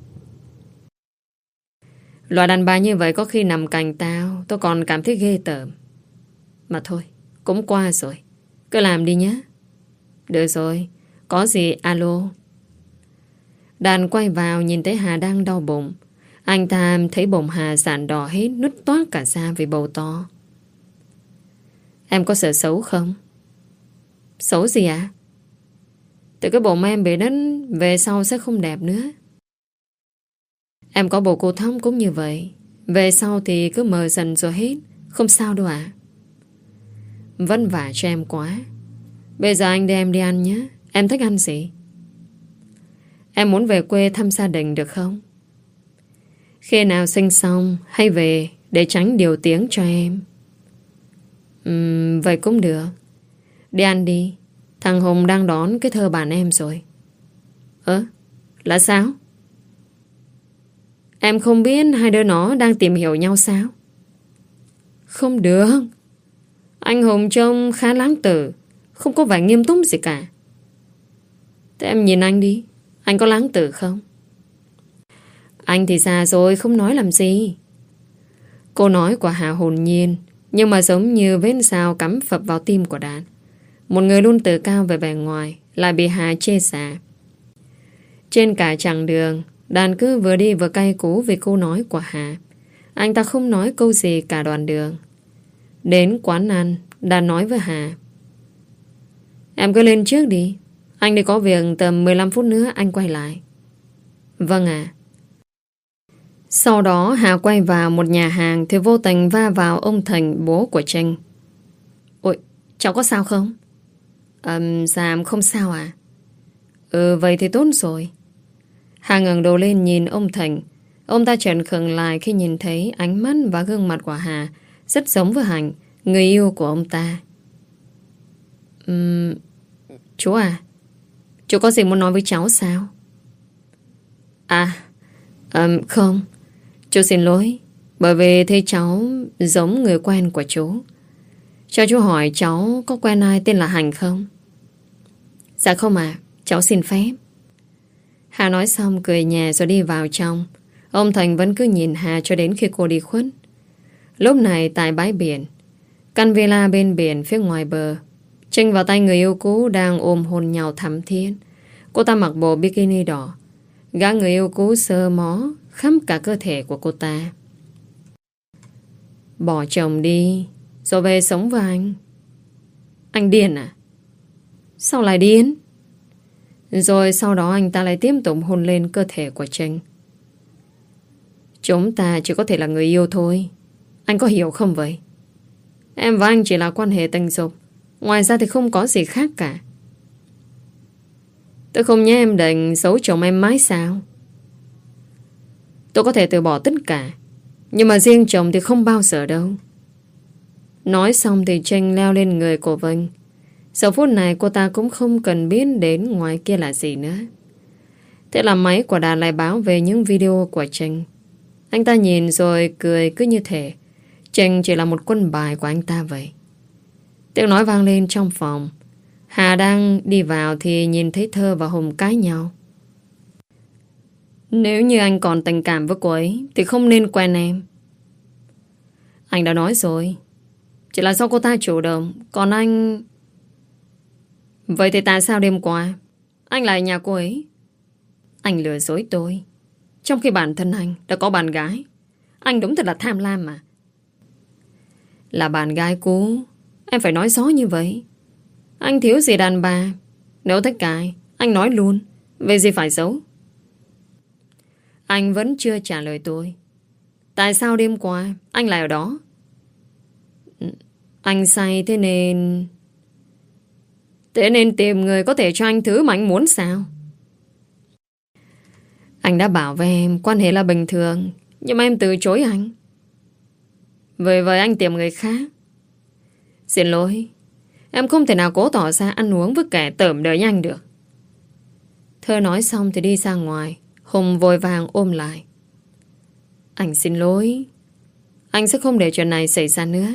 A: Loại đàn bà như vậy có khi nằm cạnh tao, tôi còn cảm thấy ghê tởm. Mà thôi, cũng qua rồi. Cứ làm đi nhé. Được rồi, có gì alo. Đàn quay vào nhìn thấy Hà đang đau bụng. Anh ta thấy bụng Hà sạn đỏ hết, nứt toát cả da vì bầu to. Em có sợ xấu không? Xấu gì ạ? Từ cái bụng em bị đất về sau sẽ không đẹp nữa. Em có bồ cô thông cũng như vậy. Về sau thì cứ mờ dần rồi hết. Không sao đâu ạ. Vất vả cho em quá. Bây giờ anh đưa em đi ăn nhé. Em thích ăn gì? Em muốn về quê thăm gia đình được không? Khi nào sinh xong hay về để tránh điều tiếng cho em. Vậy cũng được. Đi ăn đi. Thằng Hùng đang đón cái thơ bạn em rồi. Là sao? Em không biết hai đứa nó đang tìm hiểu nhau sao? Không được. Anh Hùng trông khá lãng tử, không có vẻ nghiêm túc gì cả. Thế em nhìn anh đi. Anh có lãng tử không? Anh thì già rồi, không nói làm gì. Câu nói của Hà hồn nhiên, nhưng mà giống như vết dao cắm phập vào tim của Đạt. Một người luôn tự cao về vẻ ngoài lại bị Hà chê xả. Trên cả chặng đường, Đàn cứ vừa đi vừa cay cú vì câu nói của Hà. Anh ta không nói câu gì cả đoạn đường. Đến quán ăn, Đàn nói với Hà: Em cứ lên trước đi. Anh đi có việc, tầm 15 phút nữa anh quay lại. Vâng ạ. Sau đó Hà quay vào một nhà hàng thì vô tình va vào ông Thành, bố của Trinh. Ôi, cháu có sao không? Dạ không sao à? Vậy thì tốt rồi. Hà ngẩng đầu lên nhìn ông Thành. Ông ta chợt khựng lại khi nhìn thấy ánh mắt và gương mặt của Hà rất giống với Hạnh, người yêu của ông ta. Chú à, chú có gì muốn nói với cháu sao? Không. Chú xin lỗi, bởi vì thấy cháu giống người quen của chú. Cho chú hỏi cháu có quen ai tên là Hạnh không? Dạ không ạ, cháu xin phép. Hà nói xong cười nhẹ rồi đi vào trong. Ông Thành vẫn cứ nhìn Hà cho đến khi cô đi khuất. Lúc này tại bãi biển, căn villa bên biển phía ngoài bờ, Trinh và tay người yêu cũ đang ôm hôn nhau thắm thiết. Cô ta mặc bộ bikini đỏ, Gã người yêu cũ sờ mó khắp cả cơ thể của cô ta. Bỏ chồng đi rồi về sống với anh. Anh điên à? Sao lại điên? Rồi sau đó anh ta lại tiếp tục hôn lên cơ thể của Trinh. Chúng ta chỉ có thể là người yêu thôi. Anh có hiểu không vậy? Em và anh chỉ là quan hệ tình dục, ngoài ra thì không có gì khác cả. Tôi không nhớ em định giấu chồng em mãi sao? Tôi có thể từ bỏ tất cả, nhưng mà riêng chồng thì không bao giờ đâu. Nói xong thì Trinh leo lên người của Vinh. Giờ phút này cô ta cũng không cần biết đến ngoài kia là gì nữa. Thế là máy của Đạt lại báo về những video của Trinh. Anh ta nhìn rồi cười cứ như thể Trinh chỉ là một quân bài của anh ta vậy. Tiếng nói vang lên trong phòng. Hà đang đi vào thì nhìn thấy Thơ và Hùng cãi nhau. Nếu như anh còn tình cảm với cô ấy thì không nên quen em. Anh đã nói rồi, chỉ là do cô ta chủ động. Còn anh... Vậy thì tại sao đêm qua anh lại ở nhà cô ấy? Anh lừa dối tôi, trong khi bản thân anh đã có bạn gái. Anh đúng thật là tham lam mà. Là bạn gái cũ, em phải nói rõ như vậy. Anh thiếu gì đàn bà? Nếu thích cãi, anh nói luôn, về gì phải giấu. Anh vẫn chưa trả lời tôi. Tại sao đêm qua anh lại ở đó? Anh say thế nên... Thế nên tìm người có thể cho anh thứ mà anh muốn sao? Anh đã bảo với em quan hệ là bình thường, nhưng mà em từ chối anh. Vậy anh tìm người khác. Xin lỗi, em không thể nào cố tỏ ra ăn uống với kẻ tởm đời như anh được. Thơ nói xong thì đi ra ngoài. Hùng vội vàng ôm lại. Anh xin lỗi, anh sẽ không để chuyện này xảy ra nữa.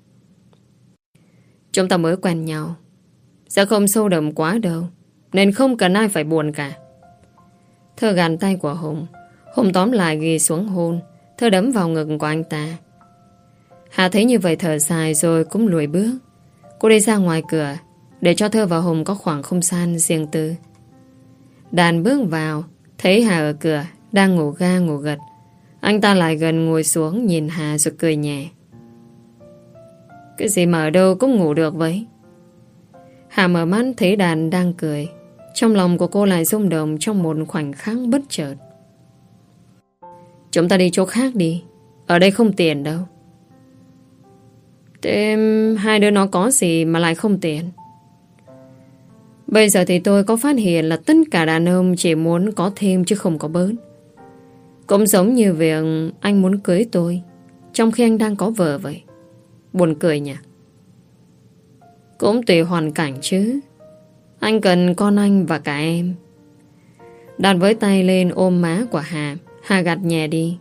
A: Chúng ta mới quen nhau, sẽ không sâu đậm quá đâu, nên không cần ai phải buồn cả. Thơ gàn tay của Hùng. Hùng tóm lại ghi xuống hôn. Thơ đấm vào ngực của anh ta. Hà thấy như vậy thở dài rồi cũng lùi bước. Cô đi ra ngoài cửa để cho Thơ và Hùng có khoảng không gian riêng tư. Đàn bước vào, thấy Hà ở cửa đang ngủ ga ngủ gật. Anh ta lại gần ngồi xuống nhìn Hà rồi cười nhẹ. Cái gì mà ở đâu cũng ngủ được vậy? Hà mở mắt thấy Đàn đang cười. Trong lòng của cô lại rung động trong một khoảnh khắc bất chợt. Chúng ta đi chỗ khác đi, ở đây không tiền đâu. Thế hai đứa nó có gì mà lại không tiền? Bây giờ thì tôi có phát hiện là tất cả đàn ông chỉ muốn có thêm chứ không có bớt. Cũng giống như việc anh muốn cưới tôi trong khi anh đang có vợ vậy. Buồn cười nhỉ? Cũng tùy hoàn cảnh chứ. Anh cần con anh và cả em. Đạt với tay lên ôm má của Hà. Hà gạt nhẹ đi.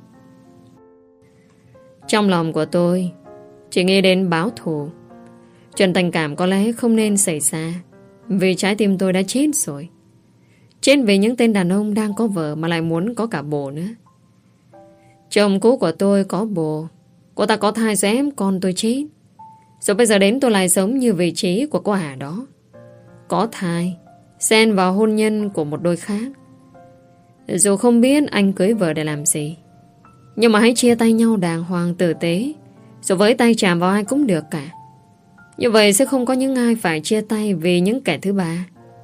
A: Trong lòng của tôi chỉ nghĩ đến báo thù. Chuyện tình cảm có lẽ không nên xảy ra, vì trái tim tôi đã chết rồi. Chết vì những tên đàn ông đang có vợ mà lại muốn có cả bồ nữa. Chồng cũ của tôi có bồ, cô ta có thai rồi em con tôi chết. Rồi bây giờ đến tôi lại sống như vị trí của cô Hà đó. Có thai, xen vào hôn nhân của một đôi khác. Dù không biết anh cưới vợ để làm gì, nhưng mà hãy chia tay nhau đàng hoàng tử tế, rồi với tay chạm vào ai cũng được cả. Như vậy sẽ không có những ai phải chia tay vì những kẻ thứ ba.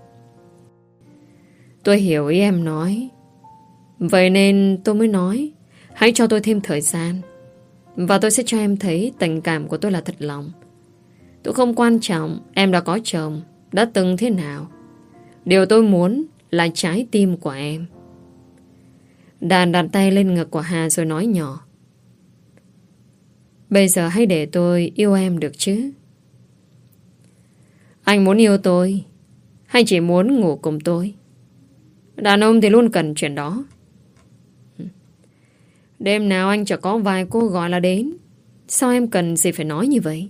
A: Tôi hiểu ý em nói, vậy nên tôi mới nói hãy cho tôi thêm thời gian, và tôi sẽ cho em thấy tình cảm của tôi là thật lòng. Tôi không quan trọng em đã có chồng, đã từng thế nào. Điều tôi muốn là trái tim của em. Đàn đặt tay lên ngực của Hà rồi nói nhỏ. Bây giờ hãy để tôi yêu em được chứ? Anh muốn yêu tôi hay chỉ muốn ngủ cùng tôi? Đàn ông thì luôn cần chuyện đó. Đêm nào anh chẳng có vài cô gọi là đến. Sao em cần gì phải nói như vậy?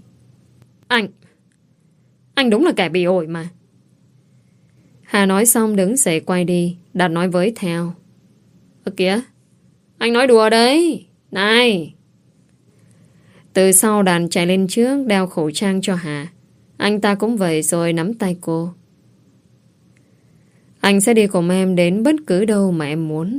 A: Anh đúng là kẻ bị ổi mà. Hà nói xong đứng dậy quay đi. Đạt nói với theo. Ơ kìa, anh nói đùa đấy. Này. Từ sau Đàn chạy lên trước đeo khẩu trang cho Hà. Anh ta cũng vậy rồi nắm tay cô. Anh sẽ đi cùng em đến bất cứ đâu mà em muốn.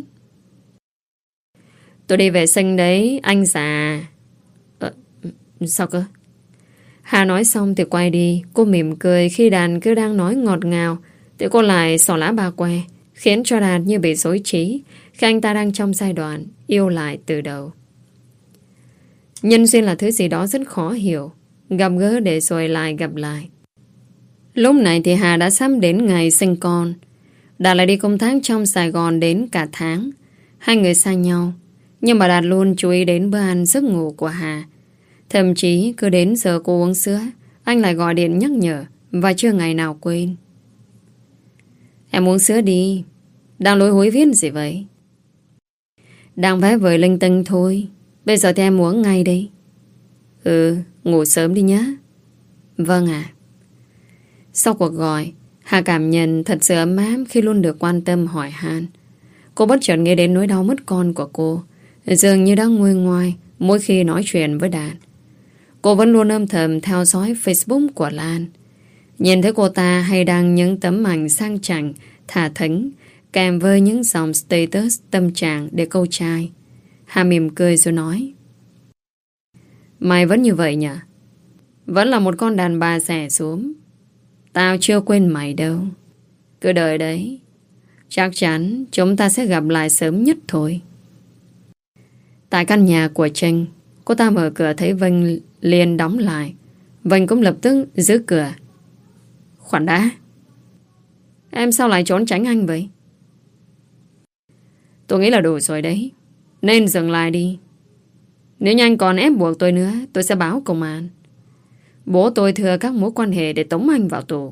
A: Tôi đi vệ sinh đấy, anh già. Sao cơ? Hà nói xong thì quay đi. Cô mỉm cười khi Đạt cứ đang nói ngọt ngào thì cô lại xỏ lá ba que, khiến cho Đạt như bị rối trí khi anh ta đang trong giai đoạn yêu lại từ đầu. Nhân duyên là thứ gì đó rất khó hiểu, gặp gỡ để rồi lại gặp lại. Lúc này thì Hà đã sắp đến ngày sinh con. Đạt lại đi công tác trong Sài Gòn đến cả tháng. Hai người xa nhau, nhưng mà Đạt luôn chú ý đến bữa ăn giấc ngủ của Hà. Thậm chí cứ đến giờ cô uống sữa, anh lại gọi điện nhắc nhở, và chưa ngày nào quên. Em uống sữa đi. Đang lối hối viết gì vậy? Đang vẽ vời linh tinh thôi. Bây giờ thì em uống ngay đi. Ngủ sớm đi nhé. Vâng ạ. Sau cuộc gọi, Hà cảm nhận thật sự ấm áp khi luôn được quan tâm hỏi han. Cô bất chợt nghĩ đến nỗi đau mất con của cô, dường như đang nguôi ngoai mỗi khi nói chuyện với Đạt. Cô vẫn luôn âm thầm theo dõi Facebook của Lan. Nhìn thấy cô ta hay đăng những tấm ảnh sang chảnh, thả thính, kèm với những dòng status tâm trạng để câu trai. Hà mỉm cười rồi nói: Mày vẫn như vậy nhỉ? Vẫn là một con đàn bà xẻ xuống. Tao chưa quên mày đâu. Cứ đợi đấy. Chắc chắn chúng ta sẽ gặp lại sớm nhất thôi. Tại căn nhà của Trinh, cô ta mở cửa thấy Vinh liền đóng lại. Vinh cũng lập tức giữ cửa. Khoan đã. Em sao lại trốn tránh anh vậy? Tôi nghĩ là đủ rồi đấy. Nên dừng lại đi. Nếu như anh còn ép buộc tôi nữa, tôi sẽ báo công an. Bố tôi thừa các mối quan hệ để tống anh vào tù.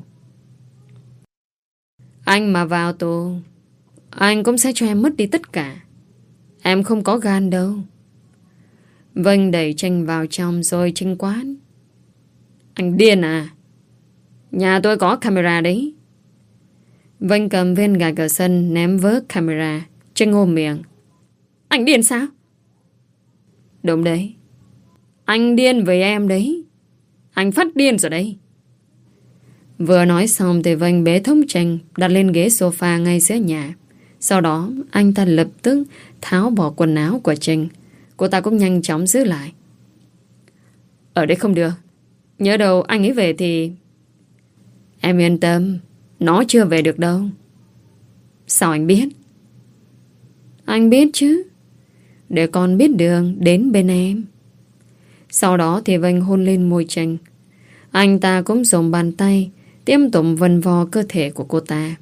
A: Anh mà vào tù, anh cũng sẽ cho em mất đi tất cả. Em không có gan đâu. Vinh đẩy Trinh vào trong rồi Trinh quát: Anh điên à? Nhà tôi có camera đấy. Vinh cầm viên gạch ở sân ném vớt camera. Trinh ôm miệng: Anh điên sao? Đúng đấy. Anh điên với em đấy. Anh phát điên rồi đấy. Vừa nói xong thì Vinh bế thống Trinh đặt lên ghế sofa ngay giữa nhà. Sau đó anh ta lập tức tháo bỏ quần áo của Trinh. Cô ta cũng nhanh chóng giữ lại. Ở đây không được. Nhớ đâu anh ấy về thì... Em yên tâm, nó chưa về được đâu. Sao anh biết? Anh biết chứ. Để con biết đường đến bên em. Sau đó thì Vinh hôn lên môi Trinh. Anh ta cũng dùng bàn tay tiếp tục vần vò cơ thể của cô ta.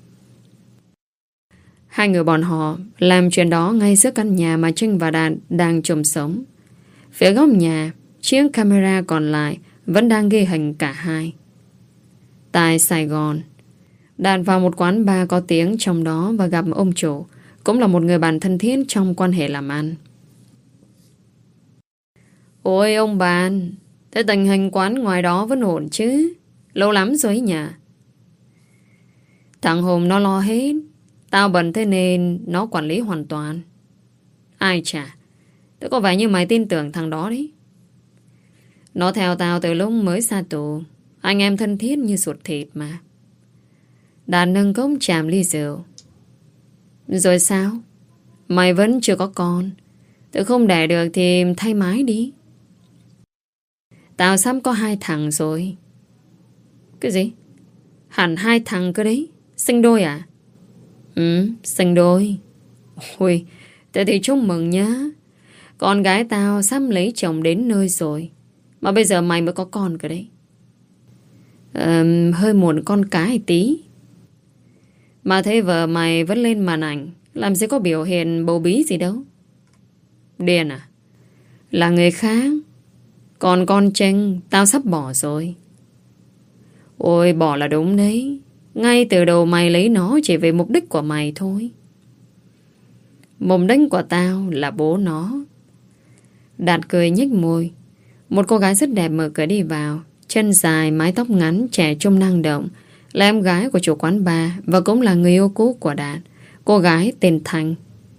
A: Hai người bọn họ làm chuyện đó ngay giữa căn nhà mà Trinh và Đạt đang chung sống. Phía góc nhà, chiếc camera còn lại vẫn đang ghi hình cả hai. Tại Sài Gòn, Đạt vào một quán bar có tiếng trong đó và gặp ông chủ, cũng là một người bạn thân thiết trong quan hệ làm ăn. Ôi ông bạn, thế tình hình quán ngoài đó vẫn ổn chứ? Lâu lắm rồi nhỉ? Thằng Hùng nó lo hết. Tao bận thế nên nó quản lý hoàn toàn. Ai chả, tao có vẻ như mày tin tưởng thằng đó đấy. Nó theo tao từ lúc mới ra tù. Anh em thân thiết như ruột thịt mà. Đạt nâng cốc chạm ly rượu. Rồi sao? Mày vẫn chưa có con. Tự không đẻ được thì thay mái đi. Tao sắp có 2 thằng rồi. Cái gì? Hẳn 2 thằng cơ đấy. Sinh đôi à? Sinh đôi. Ui, thế thì chúc mừng nhá. Con gái tao sắp lấy chồng đến nơi rồi. Mà bây giờ mày mới có con cơ đấy. Hơi muộn con cái tí. Mà thấy vợ mày vẫn lên màn ảnh, làm gì có biểu hiện bầu bí gì đâu. Điên à? Là người khác. Còn con Trinh tao sắp bỏ rồi. Ôi bỏ là đúng đấy. Ngay từ đầu mày lấy nó chỉ vì mục đích của mày thôi. Mục đích của tao là bố nó. Đạt cười nhếch môi. Một cô gái rất đẹp mở cửa đi vào. Chân dài, mái tóc ngắn, trẻ trung năng động. Là em gái của chủ quán bar và cũng là người yêu cũ của Đạt. Cô gái tên Thanh.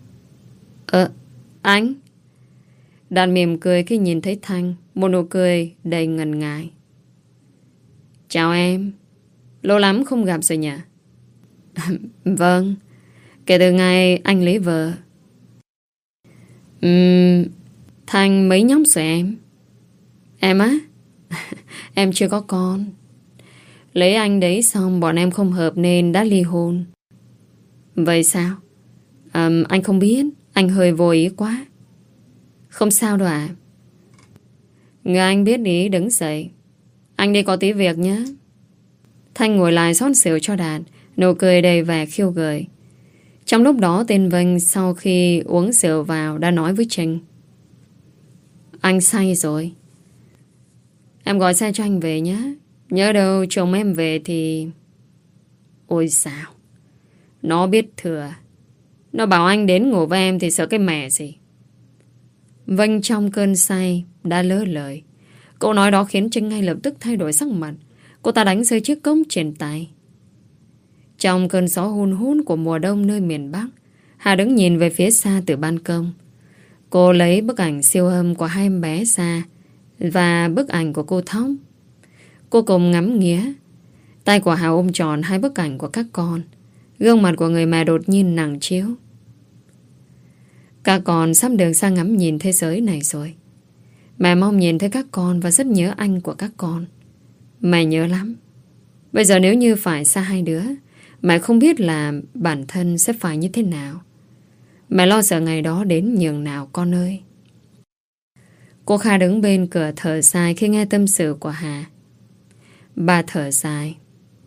A: Anh? Đạt mỉm cười khi nhìn thấy Thanh. Một nụ cười đầy ngần ngại. Chào em. Lâu lắm không gặp rồi nhỉ? Vâng, kể từ ngày anh lấy vợ. Thanh mấy nhóm rồi em? Em á? Em chưa có con. Lấy anh đấy xong bọn em không hợp nên đã ly hôn. Vậy sao? Anh không biết. Anh hơi vô ý quá. Không sao đâu ạ. Người anh biết ý đứng dậy. Anh đi có tí việc nhé. Thanh ngồi lại rót rượu cho Đạt. Nụ cười đầy vẻ khiêu gợi. Trong lúc đó tên Vinh sau khi uống rượu vào đã nói với Trinh: Anh say rồi. Em gọi xe cho anh về nhé. Nhớ đâu chồng em về thì... Ôi sao? Nó biết thừa. Nó bảo anh đến ngủ với em thì sợ cái mẹ gì. Vinh trong cơn say đã lỡ lời. Câu nói đó khiến Trinh ngay lập tức thay đổi sắc mặt. Cô ta đánh rơi chiếc cốc trên tay. Trong cơn gió hun hút của mùa đông nơi miền Bắc, Hà đứng nhìn về phía xa từ ban công. Cô lấy bức ảnh siêu âm của hai em bé xa và bức ảnh của cô Thóc. Cô cùng ngắm nghía. Tay của Hà ôm tròn hai bức ảnh của các con. Gương mặt của người mẹ đột nhiên nặng trĩu. Các con sắp được sang ngắm nhìn thế giới này rồi. Mẹ mong nhìn thấy các con và rất nhớ anh của các con. Mẹ nhớ lắm. Bây giờ nếu như phải xa hai đứa, mẹ không biết là bản thân sẽ phải như thế nào. Mẹ lo sợ ngày đó đến nhường nào con ơi. Cô Kha đứng bên cửa thở dài khi nghe tâm sự của Hà. Bà thở dài.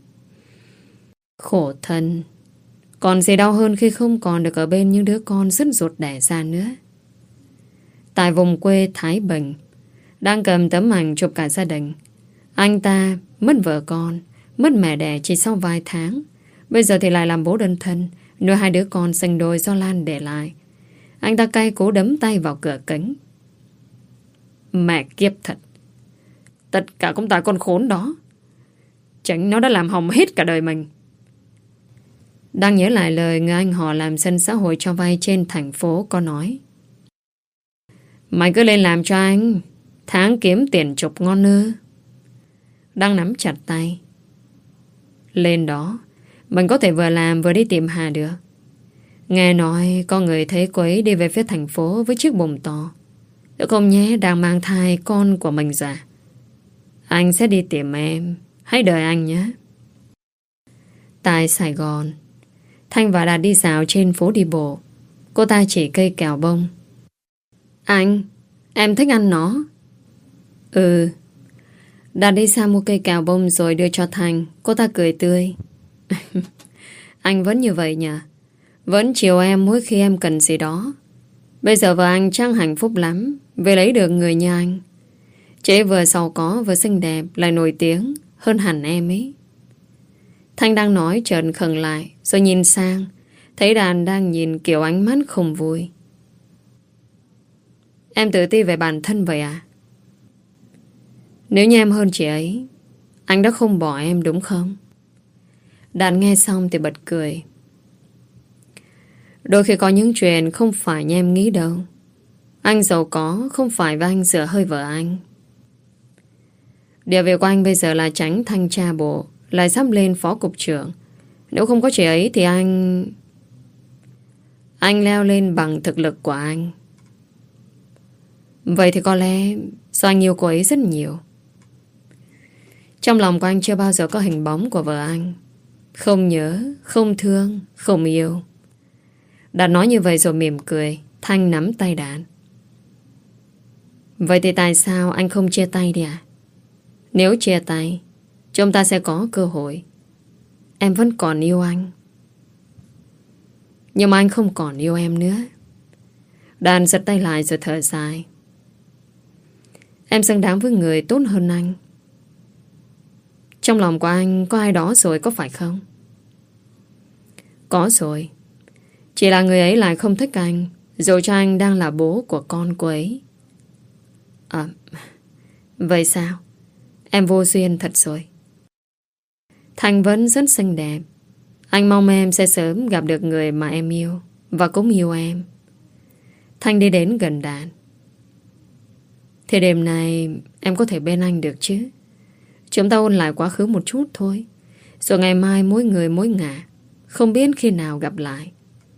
A: Khổ thân. Còn gì đau hơn khi không còn được ở bên những đứa con rất ruột đẻ ra nữa. Tại vùng quê Thái Bình, đang cầm tấm ảnh chụp cả gia đình. Anh ta mất vợ con, mất mẹ đẻ chỉ sau vài tháng. Bây giờ thì lại làm bố đơn thân, nuôi hai đứa con sinh đôi do Lan để lại. Anh ta cay cú đấm tay vào cửa kính. Mẹ kiếp thật. Tất cả cũng tại con khốn đó. Chính nó đã làm hỏng hết cả đời mình. Đang nhớ lại lời người anh họ làm dân xã hội cho vay trên thành phố có nói: Mày cứ lên làm cho anh, tháng kiếm tiền chục ngon nơ. Đang nắm chặt tay. Lên đó mình có thể vừa làm vừa đi tìm Hà được. Nghe nói có người thấy cô ấy đi về phía thành phố với chiếc bụng to. Được không nhé, đang mang thai con của mình ra. Anh sẽ đi tìm em. Hãy đợi anh nhé. Tại Sài Gòn, Thanh và Đạt đi dạo trên phố đi bộ. Cô ta chỉ cây kẹo bông. Anh, em thích ăn nó. Ừ. Đạt đi xa mua cây kẹo bông rồi đưa cho Thanh. Cô ta cười tươi. Anh vẫn như vậy nhỉ? Vẫn chiều em mỗi khi em cần gì đó. Bây giờ vợ anh chắc hạnh phúc lắm vì lấy được người như anh. Chị vừa giàu có vừa xinh đẹp, lại nổi tiếng hơn hẳn em ấy. Thanh đang nói chợt khựng lại, rồi nhìn sang, thấy Đàn đang nhìn kiểu ánh mắt không vui. Em tự ti về bản thân vậy à? Nếu như em hơn chị ấy, anh đã không bỏ em đúng không? Đàn nghe xong thì bật cười. Đôi khi có những chuyện không phải như em nghĩ đâu. Anh giàu có không phải vì anh rửa hơi vợ anh. Địa vị của anh bây giờ là tránh thanh tra bộ, lại sắp lên phó cục trưởng. Nếu không có chị ấy thì anh leo lên bằng thực lực của anh. Vậy thì có lẽ do anh yêu cô ấy rất nhiều. Trong lòng của anh chưa bao giờ có hình bóng của vợ anh. Không nhớ, không thương, không yêu. Đạt nói như vậy rồi mỉm cười. Thanh nắm tay Đạt. Vậy thì tại sao anh không chia tay đi à? Nếu chia tay, chúng ta sẽ có cơ hội. Em vẫn còn yêu anh. Nhưng mà anh không còn yêu em nữa. Đạt giật tay lại rồi thở dài. Em xứng đáng với người tốt hơn anh. Trong lòng của anh có ai đó rồi có phải không? Có rồi. Chỉ là người ấy lại không thích anh, dù cho anh đang là bố của con cô ấy. À, vậy sao? Em vô duyên thật rồi. Thanh vẫn rất xinh đẹp. Anh mong em sẽ sớm gặp được người mà em yêu và cũng yêu em. Thanh đi đến gần Đạt. Thì đêm nay em có thể bên anh được chứ? Chúng ta ôn lại quá khứ một chút thôi, rồi ngày mai mỗi người mỗi ngả. không biết khi nào gặp lại.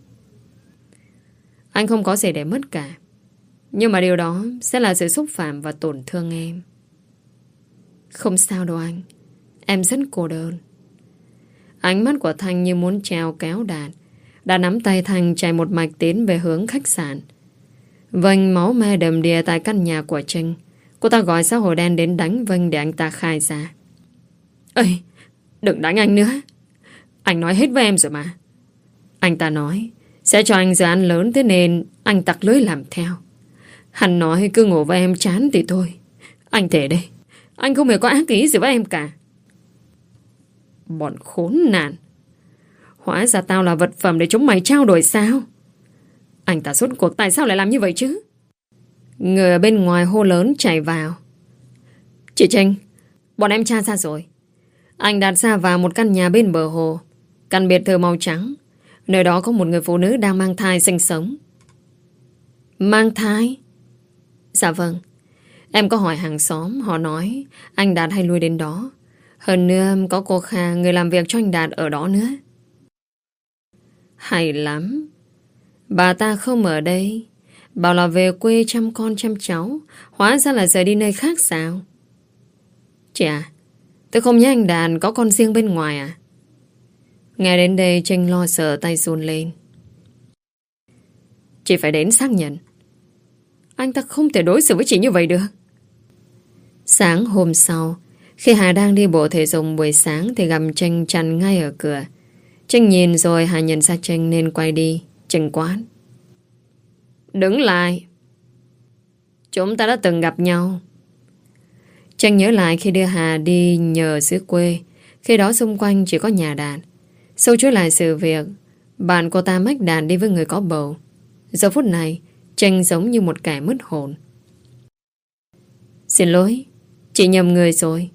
A: Anh không có gì để mất cả. Nhưng mà điều đó sẽ là sự xúc phạm và tổn thương em. Không sao đâu anh. Em rất cô đơn. Ánh mắt của Thanh như muốn treo kéo Đạt. Đã nắm tay Thanh chạy một mạch tiến về hướng khách sạn. Vinh máu me đầm đìa tại căn nhà của Trinh. Cô ta gọi xã hội đen đến đánh Vinh để anh ta khai ra. Ê, đừng đánh anh nữa. Anh nói hết với em rồi mà. Anh ta nói sẽ cho anh dự án lớn, thế nên anh tặc lưới làm theo. Hắn nói cứ ngủ với em chán thì thôi. Anh thề đây, anh không hề có ác ý gì với em cả. Bọn khốn nạn. Hóa ra tao là vật phẩm để chúng mày trao đổi sao? Anh ta rốt cuộc tại sao lại làm như vậy chứ? Người ở bên ngoài hô lớn chạy vào. Chị Trinh, bọn em tra ra rồi. Anh đặt ra vào một căn nhà bên bờ hồ. Căn biệt thự màu trắng. Nơi đó có một người phụ nữ đang mang thai sinh sống. Mang thai? Dạ vâng. Em có hỏi hàng xóm, họ nói anh Đạt hay lui đến đó. Hơn nữa có cô Kha, người làm việc cho anh Đạt ở đó nữa. Hay lắm. Bà ta không ở đây. Bảo là về quê chăm con chăm cháu. Hóa ra là rời đi nơi khác sao? Chị à, tôi không nhớ anh Đạt có con riêng bên ngoài à? Nghe đến đây Trinh lo sợ tay run lên. Chị phải đến xác nhận. Anh ta không thể đối xử với chị như vậy được. Sáng hôm sau, khi Hà đang đi bộ thể dục buổi sáng thì gặp Trinh chặn ngay ở cửa. Trinh nhìn rồi Hà nhận ra Trinh nên quay đi. Trinh quát. Đứng lại. Chúng ta đã từng gặp nhau. Trinh nhớ lại khi đưa Hà đi nhờ xứ quê. Khi đó xung quanh chỉ có nhà Đạt. Sau chuỗi lại sự việc, bạn cô ta mách Đạt đi với người có bầu. Giờ phút này Trinh giống như một kẻ mất hồn. Xin lỗi, chị nhầm người rồi.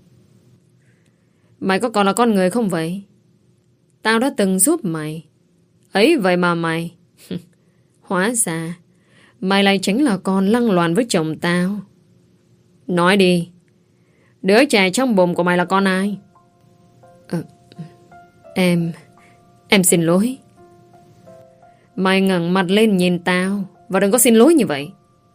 A: Mày có còn là con người không vậy? Tao đã từng giúp mày. Ấy vậy mà mày hóa ra mày lại chính là con lăng loàn với chồng tao. Nói đi, đứa trẻ trong bụng của mày là con ai? Em xin lỗi. Mày ngẩng mặt lên nhìn tao và đừng có xin lỗi như vậy.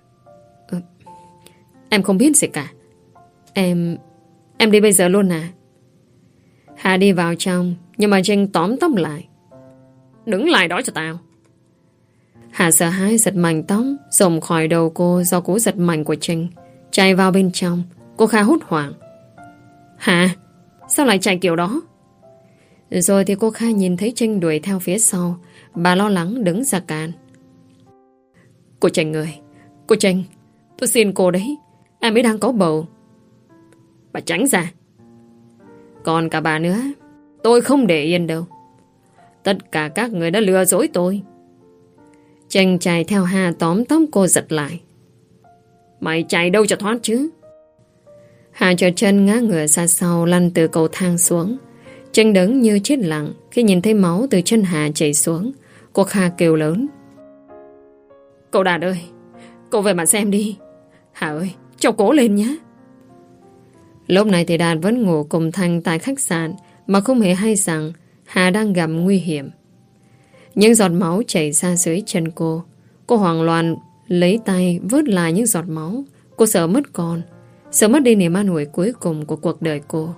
A: Em không biết gì cả. Em đi bây giờ luôn à? Hà đi vào trong, nhưng mà Trinh tóm tóc lại. Đứng lại đó cho tao. Hà sợ hãi giật mạnh tóc rộng khỏi đầu cô do cú giật mạnh của Trinh. Chạy vào bên trong. Cô khá hốt hoảng. Hà, sao lại chạy kiểu đó? Rồi thì cô Kha nhìn thấy Trinh đuổi theo phía sau. Bà lo lắng đứng ra cản. Cô Trinh ơi, cô Trinh, tôi xin cô đấy, em ấy đang có bầu. Bà tránh ra. Còn cả bà nữa, tôi không để yên đâu. Tất cả các người đã lừa dối tôi. Trinh chạy theo Hà tóm tóc cô giật lại. Mày chạy đâu cho thoát chứ? Hà trượt chân ngã ngửa ra sau, lăn từ cầu thang xuống. Trinh đứng như chết lặng khi nhìn thấy máu từ chân Hà chảy xuống. Cô Kha kêu lớn. Cậu Đạt ơi, cậu về mà xem đi. Hà ơi, cháu cố lên nhé. Lúc này thì Đạt vẫn ngủ cùng Thanh tại khách sạn mà không hề hay rằng Hà đang gặp nguy hiểm. Những giọt máu chảy ra dưới chân cô. Cô hoảng loạn lấy tay vớt lại những giọt máu. Cô sợ mất con, sợ mất đi niềm an ủi cuối cùng của cuộc đời cô.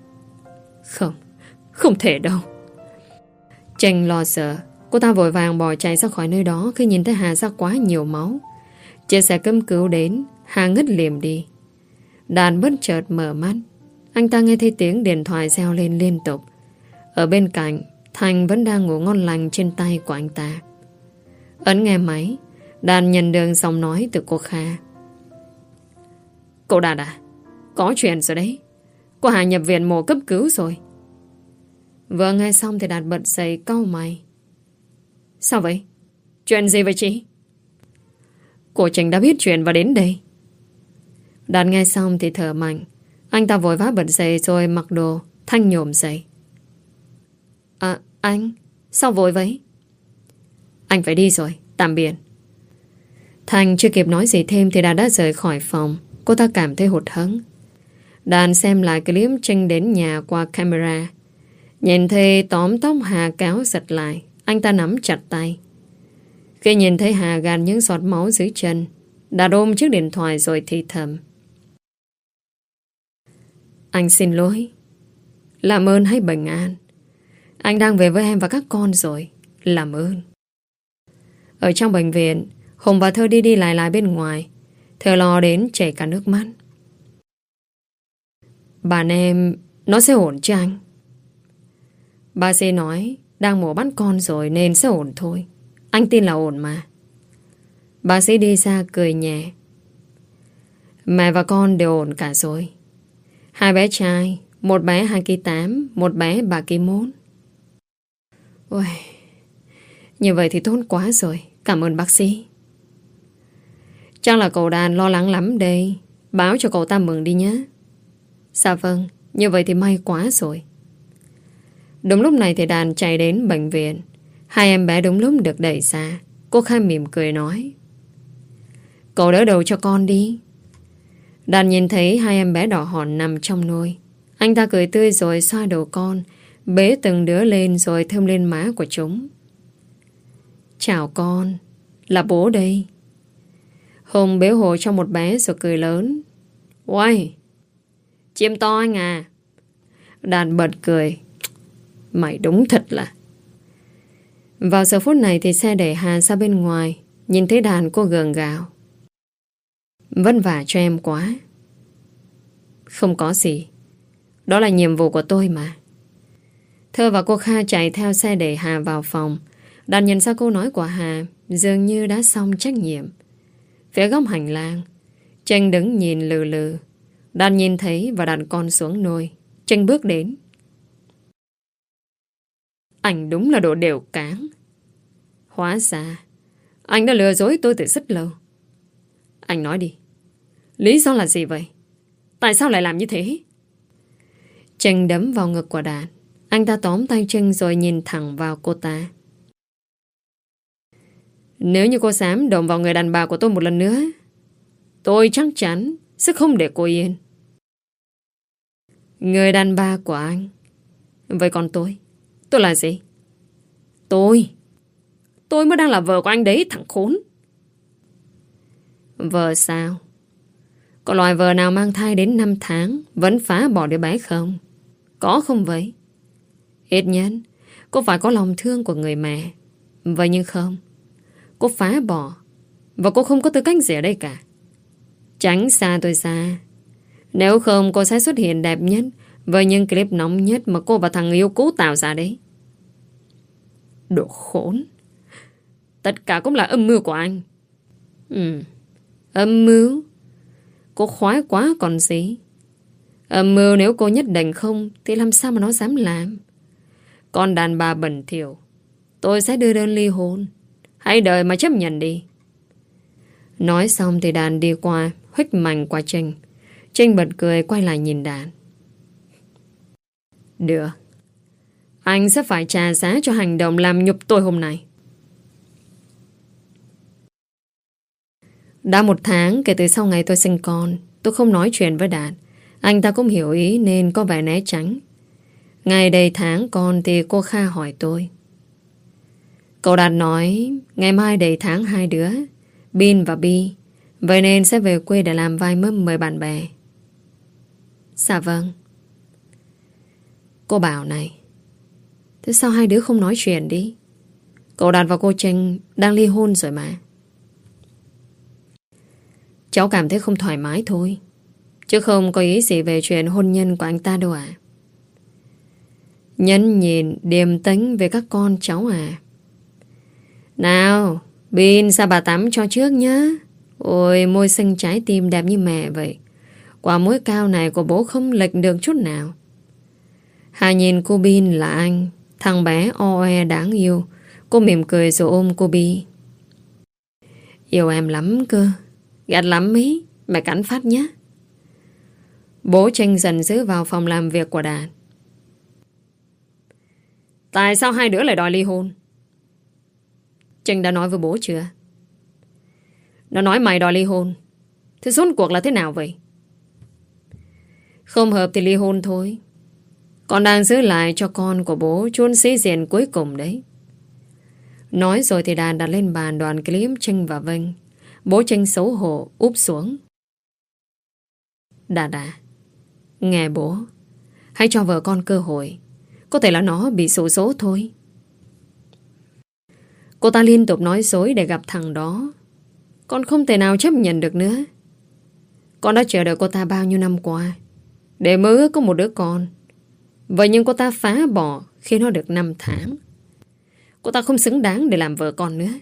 A: Không thể đâu. Trinh lo sợ. Cô ta vội vàng bỏ chạy ra khỏi nơi đó khi nhìn thấy Hà ra quá nhiều máu. Chiếc xe cấp cứu đến, Hà ngất liềm đi. Đạt bất chợt mở mắt. Anh ta nghe thấy tiếng điện thoại reo lên liên tục. Ở bên cạnh, Thành vẫn đang ngủ ngon lành trên tay của anh ta. Ấn nghe máy, Đạt nhận được giọng nói từ cô Kha. Cô Đạt à, có chuyện rồi đấy. Cô Hà nhập viện mổ cấp cứu rồi. Vừa nghe xong thì Đạt bật dậy cau mày. Sao vậy? Chuyện gì vậy chị? Cô Trinh đã biết chuyện và đến đây. Đạt nghe xong thì thở mạnh. Anh ta vội vã bật dậy rồi mặc đồ. Thanh nhổm dậy. Anh, sao vội vậy? Anh phải đi rồi, tạm biệt. Thanh chưa kịp nói gì thêm thì Đạt đã rời khỏi phòng. Cô ta cảm thấy hụt hẫng. Đạt xem lại clip Trinh đến nhà qua camera. Nhìn thấy tóm tóc Hà kéo giật lại, anh ta nắm chặt tay. Khi nhìn thấy Hà gạt những giọt máu dưới chân, Đạt ôm chiếc điện thoại rồi thì thầm. Anh xin lỗi. Làm ơn hãy bình an. Anh đang về với em và các con rồi. Làm ơn. Ở trong bệnh viện, Hùng và Thơ đi đi lại bên ngoài. Thơ lo đến chảy cả nước mắt. Bạn em, nó sẽ ổn chứ anh? Bác sĩ nói đang mổ bắt con rồi nên sẽ ổn thôi. Anh tin là ổn mà. Bác sĩ đi ra cười nhẹ. Mẹ và con đều ổn cả rồi. 2 bé trai, một bé 2,8 kg, một bé 3,1 kg. Ôi, như vậy thì tốt quá rồi. Cảm ơn bác sĩ. Chắc là cậu Đàn lo lắng lắm đây. Báo cho cậu ta mừng đi nhé. Dạ vâng, như vậy thì may quá rồi. Đúng lúc này thì Đàn chạy đến bệnh viện. 2 em bé đúng lúc được đẩy ra. Cô Kha mỉm cười nói. Cậu đỡ đầu cho con đi. Đàn nhìn thấy 2 em bé đỏ hòn nằm trong nôi. Anh ta cười tươi rồi xoa đầu con, bế từng đứa lên rồi thơm lên má của chúng. Chào con, là bố đây. Hùng bế hộ cho một bé rồi cười lớn. Uầy, chim to anh à. Đàn bật cười. Mày đúng thật là. Vào giờ phút này thì xe đẩy Hà ra bên ngoài. Nhìn thấy Đàn cô gượng gạo. Vất vả cho em quá. Không có gì. Đó là nhiệm vụ của tôi mà. Thơ và cô Kha chạy theo xe đẩy Hà vào phòng. Đàn nhận ra câu nói của Hà dường như đã xong trách nhiệm. Phía góc hành lang, Tranh đứng nhìn lừ lừ. Đàn nhìn thấy và đặt con xuống nôi. Tranh bước đến. Anh đúng là đồ đều cáng. Hóa ra anh đã lừa dối tôi từ rất lâu. Anh nói đi. Lý do là gì vậy? Tại sao lại làm như thế? Tranh đấm vào ngực của Đàn. Anh ta tóm tay Tranh rồi nhìn thẳng vào cô ta. Nếu như cô dám động vào người đàn bà của tôi một lần nữa, tôi chắc chắn sẽ không để cô yên. Người đàn bà của anh. Vậy còn tôi là gì? Tôi mới đang là vợ của anh đấy, thằng khốn. Vợ sao? Có loại vợ nào mang thai đến 5 tháng vẫn phá bỏ đứa bé không? Có không vậy? Ít nhất cô phải có lòng thương của người mẹ. Vậy nhưng không. Cô phá bỏ. Và cô không có tư cách gì ở đây cả. Tránh xa tôi ra. Nếu không cô sẽ xuất hiện đẹp nhất với những clip nóng nhất mà cô và thằng yêu cũ tạo ra đấy. Đồ khốn. Tất cả cũng là âm mưu của anh. Âm mưu? Cô khoái quá còn gì. Âm mưu nếu cô nhất định không thì làm sao mà nó dám làm. Con đàn bà bẩn thỉu. Tôi sẽ đưa đơn ly hôn. Hãy đợi mà chấp nhận đi. Nói xong thì Đàn đi qua, huých mạnh qua Trinh. Trinh bật cười quay lại nhìn Đàn. Được. Anh sẽ phải trả giá cho hành động làm nhục tôi hôm nay. Đã 1 tháng kể từ sau ngày tôi sinh con, tôi không nói chuyện với Đạt. Anh ta cũng hiểu ý nên có vẻ né tránh. Ngày đầy tháng con thì cô Kha hỏi tôi. Cậu Đạt nói ngày mai đầy tháng 2 đứa, Bin và Bi. Vậy nên sẽ về quê để làm vai mâm mời bạn bè. Dạ vâng. Cô bảo này, thế sao 2 đứa không nói chuyện đi? Cậu Đạt và cô Trinh đang ly hôn rồi mà. Cháu cảm thấy không thoải mái thôi, chứ không có ý gì về chuyện hôn nhân của anh ta đâu à. Nhẫn nhìn điềm tĩnh về các con cháu à. Nào, Bin ra bà tắm cho trước nhá. Ôi, môi xinh trái tim đẹp như mẹ vậy. Quả mối cao này của bố không lệch được chút nào. Hà nhìn cô Bin là anh, thằng bé oe đáng yêu. Cô mỉm cười rồi ôm cô Bi. Yêu em lắm cơ. Ghét lắm ý. Mẹ cắn phát nhé. Bố Tranh dần dữ vào phòng làm việc của Đạt. Tại sao 2 đứa lại đòi ly hôn? Tranh đã nói với bố chưa? Nó nói mày đòi ly hôn. Thế rốt cuộc là thế nào vậy? Không hợp thì ly hôn thôi. Con đang giữ lại cho con của bố chôn sĩ diện cuối cùng đấy. Nói rồi thì Đàn đặt lên bàn đoạn clip Trinh và Vinh. Bố Trinh xấu hổ úp xuống. Đạt à, nghe bố, hãy cho vợ con cơ hội. Có thể là nó bị xổ số thôi. Cô ta liên tục nói dối để gặp thằng đó. Con không thể nào chấp nhận được nữa. Con đã chờ đợi cô ta bao nhiêu năm qua để mơ ước có một đứa con. Vậy nhưng cô ta phá bỏ khi nó được 5 tháng. Cô ta không xứng đáng để làm vợ con nữa.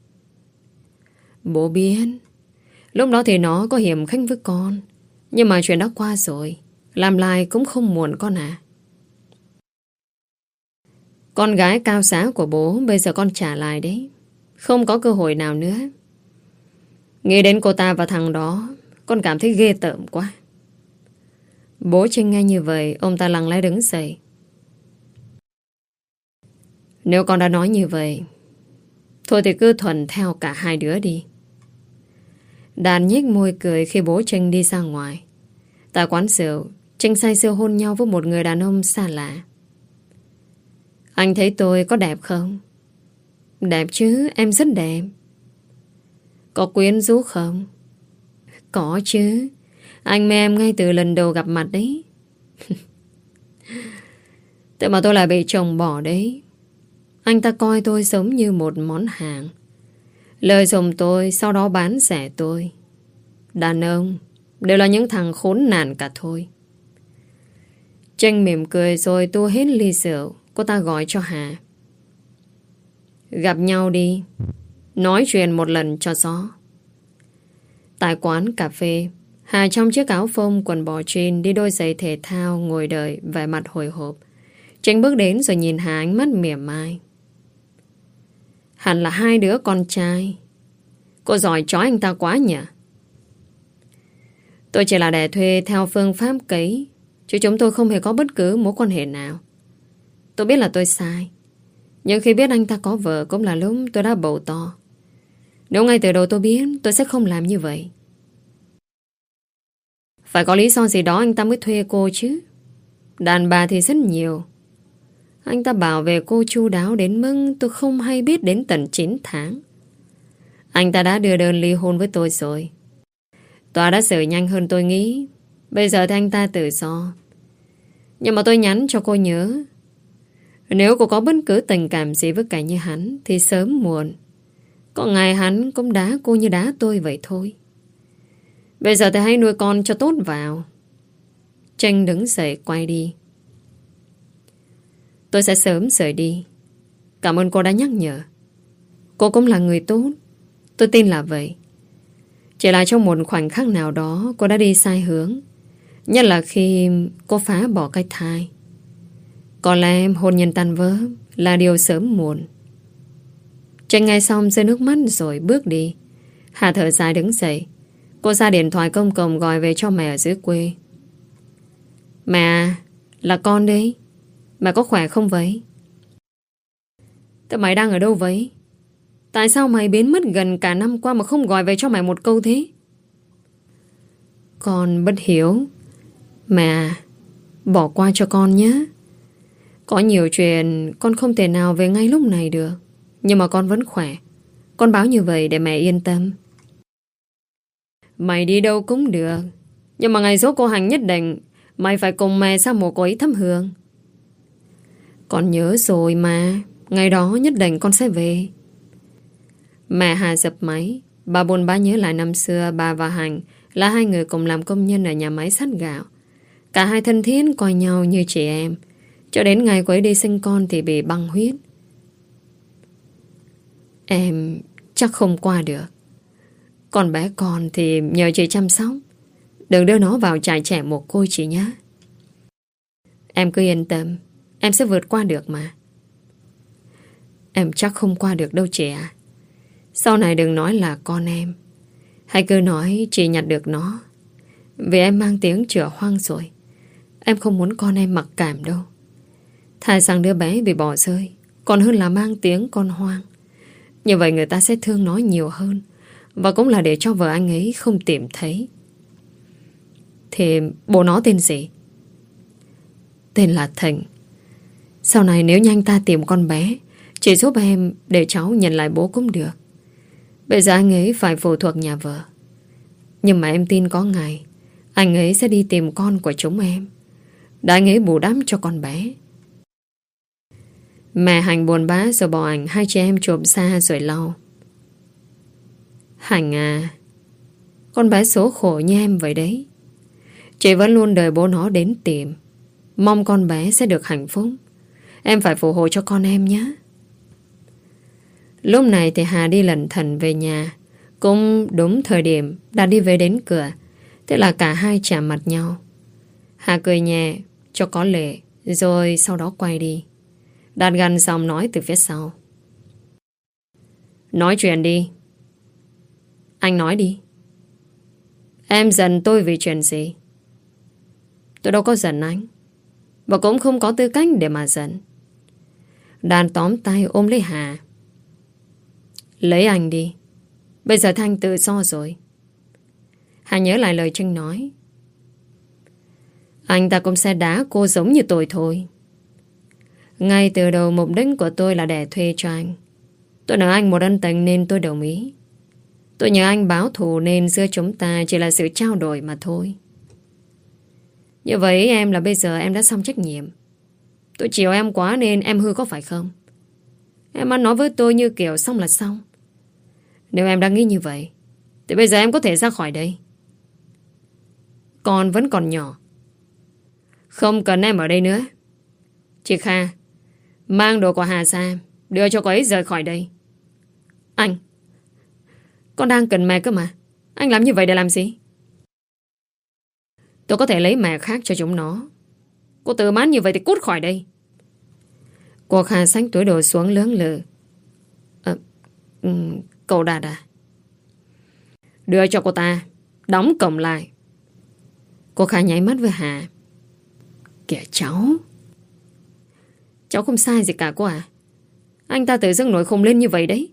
A: Bố biết lúc đó thì nó có hiểm khích với con, nhưng mà chuyện đã qua rồi, làm lại cũng không muộn con à. Con gái cao giá của bố bây giờ con trả lại đấy. Không có cơ hội nào nữa. Nghĩ đến cô ta và thằng đó, con cảm thấy ghê tởm quá. Bố Trinh nghe như vậy, ông ta lặng lẽ đứng dậy. Nếu con đã nói như vậy, thôi thì cứ thuận theo cả hai đứa đi. Đàn nhếch môi cười khi bố Trinh đi ra ngoài. Tại quán rượu, Trinh say sưa hôn nhau với một người đàn ông xa lạ. Anh thấy tôi có đẹp không? Đẹp chứ, em rất đẹp. Có quyến rũ không? Có chứ. Anh mê em ngay từ lần đầu gặp mặt đấy. Thế mà tôi lại bị chồng bỏ đấy. Anh ta coi tôi giống như một món hàng, lợi dụng tôi, sau đó bán rẻ tôi. Đàn ông đều là những thằng khốn nạn cả thôi. Tranh mỉm cười rồi tu hết ly rượu. Cô ta gọi cho Hà. Gặp nhau đi, nói chuyện một lần cho rõ. Tại quán cà phê, Hà trong chiếc áo phông, quần bò jean, đi đôi giày thể thao, ngồi đợi, vẻ mặt hồi hộp. Tranh bước đến rồi nhìn Hà ánh mắt mỉa mai. Hẳn là hai đứa con trai. Cô giỏi chó anh ta quá nhỉ? Tôi chỉ là đẻ thuê theo phương pháp cấy, chứ chúng tôi không hề có bất cứ mối quan hệ nào. Tôi biết là tôi sai, nhưng khi biết anh ta có vợ cũng là lúc tôi đã bầu to. Nếu ngay từ đầu tôi biết, tôi sẽ không làm như vậy. Phải có lý do gì đó anh ta mới thuê cô chứ. Đàn bà thì rất nhiều. Anh ta bảo vệ cô chu đáo đến mức tôi không hay biết đến tận 9 tháng. Anh ta đã đưa đơn ly hôn với tôi rồi. Tòa đã xử nhanh hơn tôi nghĩ. Bây giờ thì anh ta tự do. Nhưng mà tôi nhắn cho cô nhớ, nếu cô có bất cứ tình cảm gì với cả như hắn thì sớm muộn có ngày hắn cũng đá cô như đá tôi vậy thôi. Bây giờ thì hãy nuôi con cho tốt vào. Tranh đứng dậy quay đi. Tôi sẽ sớm rời đi. Cảm ơn cô đã nhắc nhở. Cô cũng là người tốt, tôi tin là vậy. Chỉ là trong một khoảnh khắc nào đó cô đã đi sai hướng, nhất là khi cô phá bỏ cái thai. Có lẽ hôn nhân tan vỡ là điều sớm muộn. Tranh nghe xong rơi nước mắt rồi bước đi. Hà thở dài đứng dậy. Cô ra điện thoại công cộng gọi về cho mẹ ở dưới quê. Mẹ à, là con đấy. Mẹ có khỏe không vậy? Thế mày đang ở đâu vậy? Tại sao mày biến mất gần cả năm qua mà không gọi về cho mẹ một câu thế? Con bất hiếu. Mẹ, bỏ qua cho con nhé. Có nhiều chuyện con không thể nào về ngay lúc này được, nhưng mà con vẫn khỏe. Con báo như vậy để mẹ yên tâm. Mày đi đâu cũng được, nhưng mà ngày giỗ cô Hành nhất định mày phải cùng mẹ sang một cõi thắp hương. Con nhớ rồi mà. Ngày đó nhất định con sẽ về. Mẹ Hà dập máy. Bà buồn bã nhớ lại năm xưa bà và Hành là hai người cùng làm công nhân ở nhà máy sắt gạo. Cả hai thân thiết coi nhau như chị em, cho đến ngày cô ấy đi sinh con thì bị băng huyết. Em chắc không qua được. Còn bé con thì nhờ chị chăm sóc. Đừng đưa nó vào trại trẻ mồ côi chị nhé. Em cứ yên tâm, em sẽ vượt qua được mà. Em chắc không qua được đâu chị ạ. Sau này đừng nói là con em, hãy cứ nói chị nhặt được nó. Vì em mang tiếng chữa hoang rồi. Em không muốn con em mặc cảm đâu. Thà rằng đứa bé bị bỏ rơi còn hơn là mang tiếng con hoang. Như vậy người ta sẽ thương nó nhiều hơn, và cũng là để cho vợ anh ấy không tìm thấy. Thì bố nó tên gì? tên là Thịnh. Sau này nếu như anh ta tìm con bé, chỉ giúp em để cháu nhận lại bố cũng được. Bây giờ anh ấy phải phụ thuộc nhà vợ. Nhưng mà em tin có ngày anh ấy sẽ đi tìm con của chúng em, để anh ấy bù đắp cho con bé. Mẹ Hành buồn bã rồi bỏ ảnh hai chị em chụp xa rồi lau. Hành à, con bé số khổ như em vậy đấy. Chị vẫn luôn đợi bố nó đến tìm, mong con bé sẽ được hạnh phúc. Em phải phù hộ cho con em nhé. Lúc này thì Hà đi lẩn thẩn về nhà. Cũng đúng thời điểm đã đi về đến cửa. Thế là cả hai chạm mặt nhau. Hà cười nhẹ cho có lệ, rồi sau đó quay đi. Đạt gần xong nói từ phía sau: nói chuyện đi. Anh nói đi. Em giận tôi vì chuyện gì? Tôi đâu có giận anh, và cũng không có tư cách để mà giận. Đạt tóm tay ôm lấy Hà. Lấy anh đi. Bây giờ Thanh tự do rồi. Hà nhớ lại lời Trinh nói. Anh ta cũng sẽ đá cô giống như tôi thôi. Ngay từ đầu mục đích của tôi là để thuê cho anh. Tôi nợ anh một ân tình nên tôi đồng ý. Tôi nhờ anh báo thù nên giữa chúng ta chỉ là sự trao đổi mà thôi. Như vậy em là bây giờ em đã xong trách nhiệm. Tôi chiều em quá nên em hư có phải không? Em ăn nói với tôi như kiểu xong là xong. Nếu em đang nghĩ như vậy thì bây giờ em có thể ra khỏi đây. Con vẫn còn nhỏ, không cần em ở đây nữa. Chị Kha, mang đồ của Hà ra, đưa cho cô ấy rời khỏi đây. Anh, con đang cần mẹ cơ mà. Anh làm như vậy để làm gì? Tôi có thể lấy mẹ khác cho chúng nó. Cô tự mãn như vậy thì cút khỏi đây. Cô Kha xách túi đồ xuống lưỡng lự. Cậu Đạt à? Đưa cho cô ta, đóng cổng lại. Cô Kha nháy mắt với Hà. Kìa cháu. Cháu không sai gì cả cô à. Anh ta tự dưng nổi khùng lên như vậy đấy.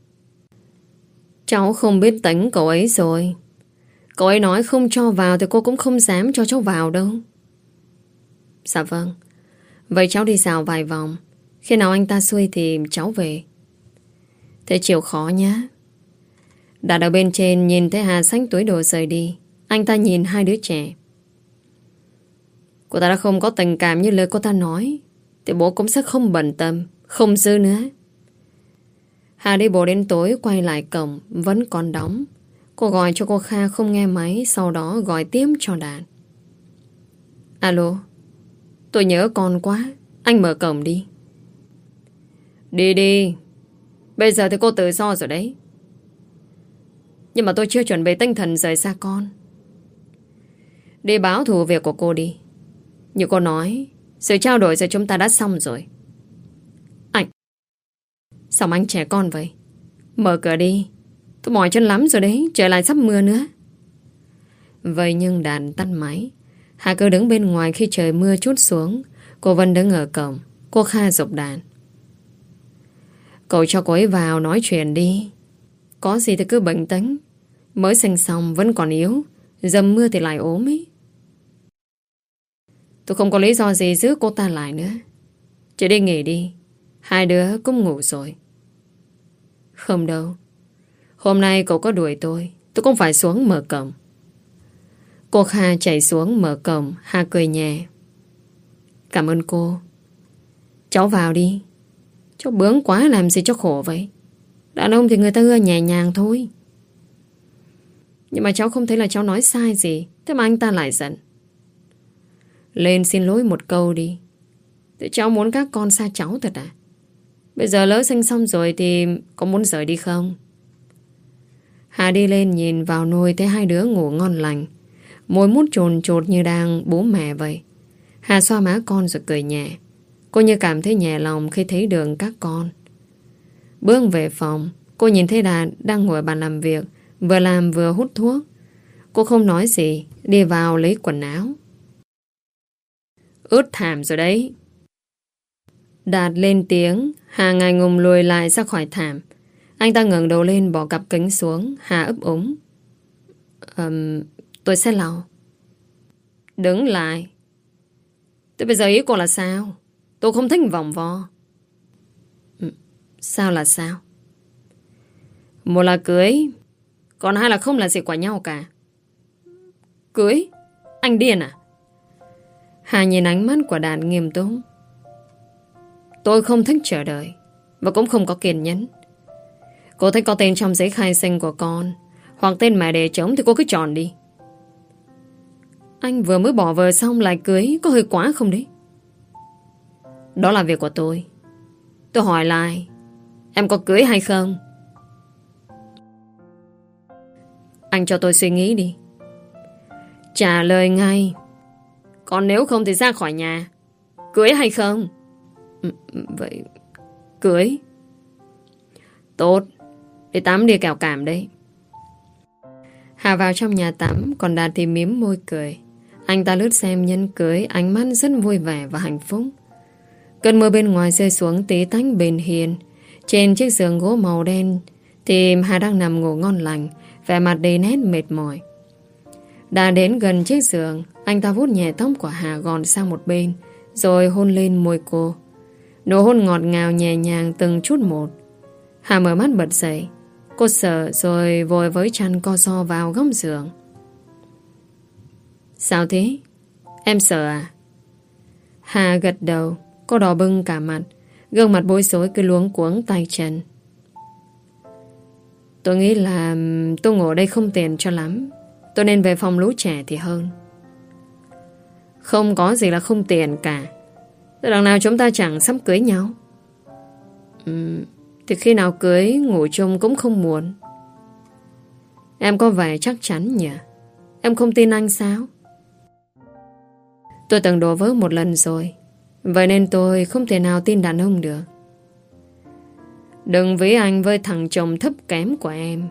A: Cháu không biết tính cậu ấy rồi. Cậu ấy nói không cho vào thì cô cũng không dám cho cháu vào đâu. Dạ vâng. Vậy cháu đi dạo vài vòng. Khi nào anh ta xuôi thì cháu về. Thế chịu khó nhá. Đạt ở bên trên nhìn thấy Hà xách túi đồ rời đi. Anh ta nhìn hai đứa trẻ. Cô ta đã không có tình cảm như lời cô ta nói thì bố cũng sẽ không bận tâm, không dư nữa. Hà đi bộ đến tối quay lại cổng vẫn còn đóng. Cô gọi cho cô Kha không nghe máy, sau đó gọi tiếp cho Đạt. Alo, tôi nhớ con quá, anh mở cổng đi. Đi đi. Bây giờ thì cô tự do rồi đấy. Nhưng mà tôi chưa chuẩn bị tinh thần rời xa con. Đi báo thù việc của cô đi. Như cô nói, sự trao đổi giữa chúng ta đã xong rồi. Anh, sao anh trẻ con vậy? Mở cửa đi. Tôi mỏi chân lắm rồi đấy, trời lại sắp mưa nữa. Vậy nhưng Đạt tắt máy. Hà cứ đứng bên ngoài khi trời mưa trút xuống. Cô Vân đứng ở cổng. Cô Kha giục Đạt. Cậu cho cô ấy vào nói chuyện đi. Có gì thì cứ bình tĩnh. Mới sinh xong vẫn còn yếu, dầm mưa thì lại ốm ấy. Tôi không có lý do gì giữ cô ta lại nữa. Chị đi nghỉ đi. Hai đứa cũng ngủ rồi. Không đâu. Hôm nay cậu có đuổi tôi cũng phải xuống mở cổng. Cô Kha chạy xuống mở cổng. Hà cười nhẹ. Cảm ơn cô. Cháu vào đi. Cháu bướng quá làm gì cho khổ vậy. Đàn ông thì người ta ưa nhẹ nhàng thôi. Nhưng mà cháu không thấy là cháu nói sai gì. Thế mà anh ta lại giận. Lên xin lỗi một câu đi. Thế cháu muốn các con xa cháu thật à? Bây giờ lỡ sinh xong rồi thì có muốn rời đi không? Hà đi lên nhìn vào nôi thấy hai đứa ngủ ngon lành. Môi mút trồn trột như đang bố mẹ vậy. Hà xoa má con rồi cười nhẹ. Cô như cảm thấy nhẹ lòng khi thấy đường các con. Bước về phòng, cô nhìn thấy Đạt đang ngồi bàn làm việc, vừa làm vừa hút thuốc. Cô không nói gì, đi vào lấy quần áo. Ướt thảm rồi đấy. Đạt lên tiếng. Hà ngại ngùng lùi lại ra khỏi thảm. Anh ta ngẩng đầu lên bỏ cặp kính xuống. Hà ấp úng. Tôi sẽ lau. Đứng lại. Thế bây giờ ý cô là sao? Tôi không thích vòng vo. Sao là sao? Một là cưới, còn hai là không là gì của nhau cả. Cưới? Anh điên à? Hà nhìn ánh mắt của Đạt nghiêm túc. Tôi không thích chờ đợi, và cũng không có kiên nhẫn. Cô thích có tên trong giấy khai sinh của con, hoặc tên mẹ đẻ trống thì cô cứ chọn đi. Anh vừa mới bỏ vợ xong lại cưới, có hơi quá không đấy? Đó là việc của tôi. Tôi hỏi lại, em có cưới hay không? Anh cho tôi suy nghĩ đi. Trả lời ngay. Còn nếu không thì ra khỏi nhà. Cưới hay không? Vậy cưới. Tốt. Đi tắm đi kẻo cảm đấy. Hà vào trong nhà tắm, còn Đạt thì mím môi cười. Anh ta lướt xem nhân cưới, ánh mắt rất vui vẻ và hạnh phúc. Cơn mưa bên ngoài rơi xuống tí tách bên hiên. Trên chiếc giường gỗ màu đen thì Hà đang nằm ngủ ngon lành, vẻ mặt đầy nét mệt mỏi. Đã đến gần chiếc giường, anh ta vuốt nhẹ tóc của Hà gòn sang một bên, rồi hôn lên môi cô. Nụ hôn ngọt ngào nhẹ nhàng từng chút một. Hà mở mắt bật dậy. Cô sợ rồi vội với chăn co ro vào góc giường. Sao thế? Em sợ à? Hà gật đầu. Cô đỏ bừng cả mặt, gương mặt bối rối cứ luống cuống tay chân. Tôi nghĩ là tôi ngủ ở đây không tiện cho lắm. Tôi nên về phòng lũ trẻ thì hơn. Không có gì là không tiện cả. Từ đằng nào chúng ta chẳng sắp cưới nhau. Thì khi nào cưới ngủ chung cũng không muốn. Em có vẻ chắc chắn nhỉ? Em không tin anh sao? Tôi từng đổ vỡ một lần rồi, vậy nên tôi không thể nào tin đàn ông được. Đừng với anh với thằng chồng thấp kém của em.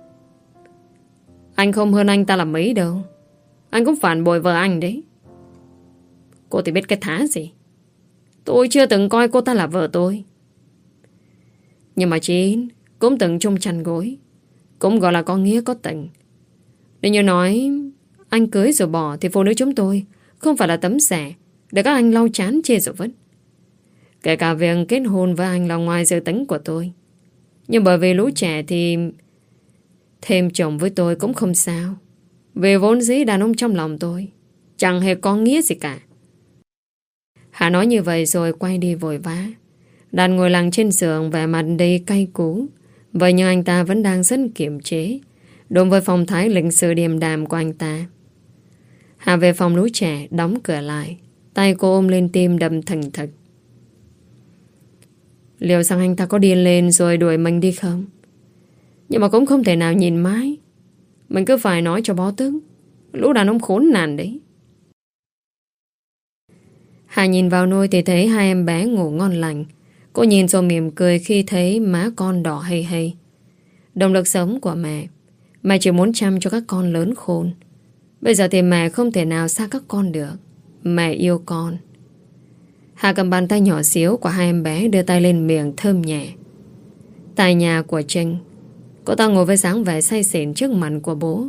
A: Anh không hơn anh ta là mấy đâu. Anh cũng phản bội vợ anh đấy. Cô thì biết cái thá gì. Tôi chưa từng coi cô ta là vợ tôi. Nhưng mà chị cũng từng chung chăn gối, cũng gọi là có nghĩa có tình. Nếu như nói anh cưới rồi bỏ thì phụ nữ chúng tôi không phải là tấm xẻ để các anh lau chán chê rồi vứt. Kể cả việc kết hôn với anh là ngoài dự tính của tôi. Nhưng bởi vì lũ trẻ thì thêm chồng với tôi cũng không sao. Vì vốn dĩ đàn ông trong lòng tôi chẳng hề có nghĩa gì cả. Hà nói như vậy rồi quay đi vội vã. Đạt ngồi lặng trên giường, vẻ mặt đầy cay cú. Vậy nhưng anh ta vẫn đang rất kiềm chế đối với phong thái lịch sự điềm đạm của anh ta. Hà về phòng lũ trẻ, đóng cửa lại. Tay cô ôm lên tim đập thình thịch. Liệu rằng anh ta có điên lên rồi đuổi mình đi không? Nhưng mà cũng không thể nào nhìn mãi. Mình cứ phải nói cho bó tức. Lũ đàn ông khốn nạn đấy. Hà nhìn vào nôi thì thấy hai em bé ngủ ngon lành. Cô nhìn rồi mỉm cười khi thấy má con đỏ hay hay. Động lực sống của mẹ. Mẹ chỉ muốn chăm cho các con lớn khôn. Bây giờ thì mẹ không thể nào xa các con được. Mẹ yêu con. Hà cầm bàn tay nhỏ xíu của hai em bé, đưa tay lên miệng thơm nhẹ. Tại nhà của Trinh, cô ta ngồi với dáng vẻ say xỉn trước mặt của bố.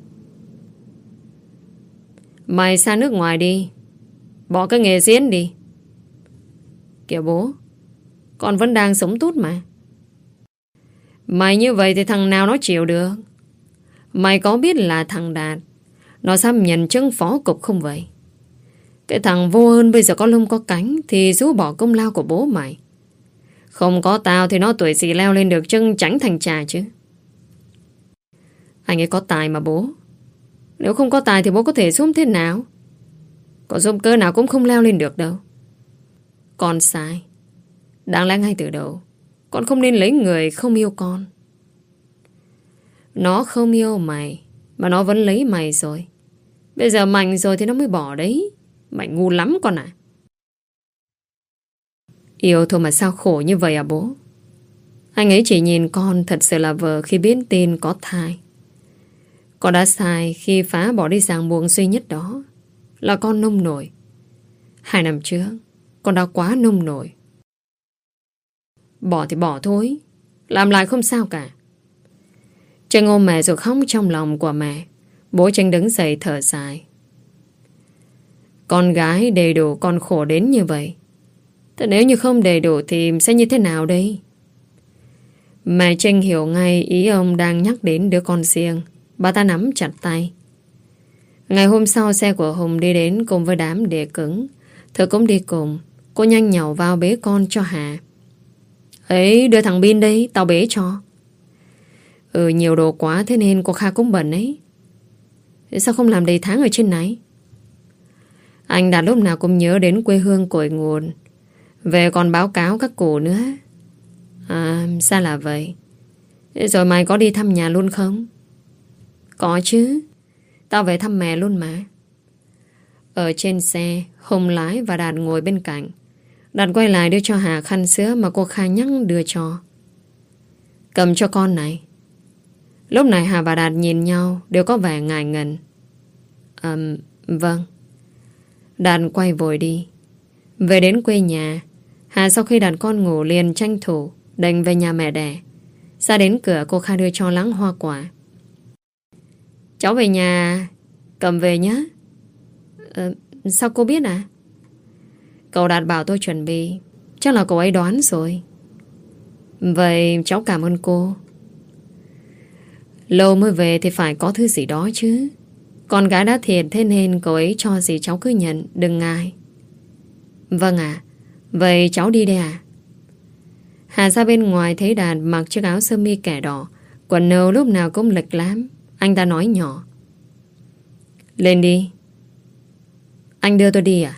A: Mày sang nước ngoài đi. Bỏ cái nghề diễn đi. Kìa bố, con vẫn đang sống tốt mà. Mày như vậy thì thằng nào nó chịu được? Mày có biết là thằng Đạt nó sắp nhận chức phó cục không vậy? Cái thằng vô ơn bây giờ có lông có cánh thì rũ bỏ công lao của bố mày. Không có tao thì nó tuổi gì leo lên được chân tránh thành trà chứ. Anh ấy có tài mà bố. Nếu không có tài thì bố có thể giúp thế nào? Có giúp cơ nào cũng không leo lên được đâu. Con sai. Đáng lẽ ngay từ đầu con không nên lấy người không yêu con. Nó không yêu mày mà nó vẫn lấy mày rồi. Bây giờ mạnh rồi thì nó mới bỏ đấy. Mày ngu lắm con à. Yêu thôi mà sao khổ như vậy à bố? Anh ấy chỉ nhìn con thật sự là vợ khi biết tin có thai. Con đã sai khi phá bỏ đi ràng buộc duy nhất đó là con nông nổi. 2 năm trước con đã quá nông nổi. Bỏ thì bỏ thôi, làm lại không sao cả. Trinh ôm mẹ rồi khóc trong lòng của mẹ. Bố Trinh đứng dậy thở dài. Con gái đầy đủ còn khổ đến như vậy. Thế nếu như không đầy đủ thì sẽ như thế nào đây? Mẹ Trinh hiểu ngay ý ông đang nhắc đến đứa con riêng. Bà ta nắm chặt tay. Ngày hôm sau xe của Hùng đi đến cùng với đám đĩa cứng. Thơ cũng đi cùng. Cô nhanh nhảu vào bế con cho Hà. Ấy, đưa thằng Bin đây, tao bế cho. Nhiều đồ quá thế nên cô Kha cũng bận ấy. Sao không làm đầy tháng ở trên này? Anh Đạt lúc nào cũng nhớ đến quê hương cội nguồn. Về còn báo cáo các cụ nữa. À, sao là vậy? Rồi mày có đi thăm nhà luôn không? Có chứ. Tao về thăm mẹ luôn mà. Ở trên xe, Hùng lái và Đạt ngồi bên cạnh. Đạt quay lại đưa cho Hà khăn sữa mà cô Kha nhắc đưa cho. Cầm cho con này. Lúc này Hà và Đạt nhìn nhau đều có vẻ ngại ngần. Vâng. Đạt quay vội đi. Về đến quê nhà, Hà sau khi đặt con ngủ liền tranh thủ đành về nhà mẹ đẻ. Ra đến cửa cô Kha đưa cho lẵng hoa quả. Cháu về nhà cầm về nhé. Sao cô biết à? Cậu Đạt bảo tôi chuẩn bị. Chắc là cậu ấy đoán rồi. Vậy cháu cảm ơn cô. Lâu mới về thì phải có thứ gì đó chứ. Con gái đã thiệt thế nên cậu ấy cho gì cháu cứ nhận, đừng ngại. Vâng ạ. Vậy cháu đi đây à? Hà ra bên ngoài thấy Đạt mặc chiếc áo sơ mi kẻ đỏ, quần nâu lúc nào cũng lệch lám. Anh ta nói nhỏ. Lên đi. Anh đưa tôi đi à?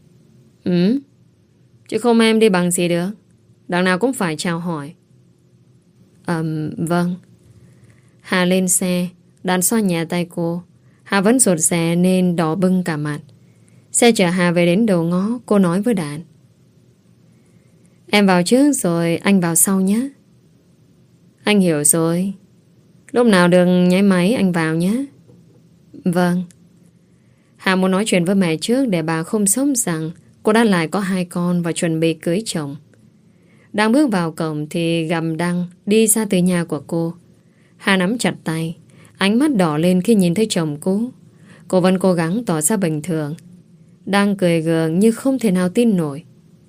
A: Chứ không em đi bằng gì được. Đằng nào cũng phải chào hỏi. Vâng. Hà lên xe. Đạt xoa nhẹ tay cô. Hà vẫn rụt rè nên đỏ bưng cả mặt. Xe chở Hà về đến đầu ngõ. Cô nói với Đạt. Em vào trước rồi anh vào sau nhé. Anh hiểu rồi. Lúc nào đừng nháy máy anh vào nhé. Vâng. Hà muốn nói chuyện với mẹ trước để bà không sống rằng cô đã lại có 2 con và chuẩn bị cưới chồng. Đang bước vào cổng thì gặp Đăng đi ra từ nhà của cô. Hà nắm chặt tay, ánh mắt đỏ lên khi nhìn thấy chồng cũ. Cô vẫn cố gắng tỏ ra bình thường. Đăng cười gượng như không thể nào tin nổi.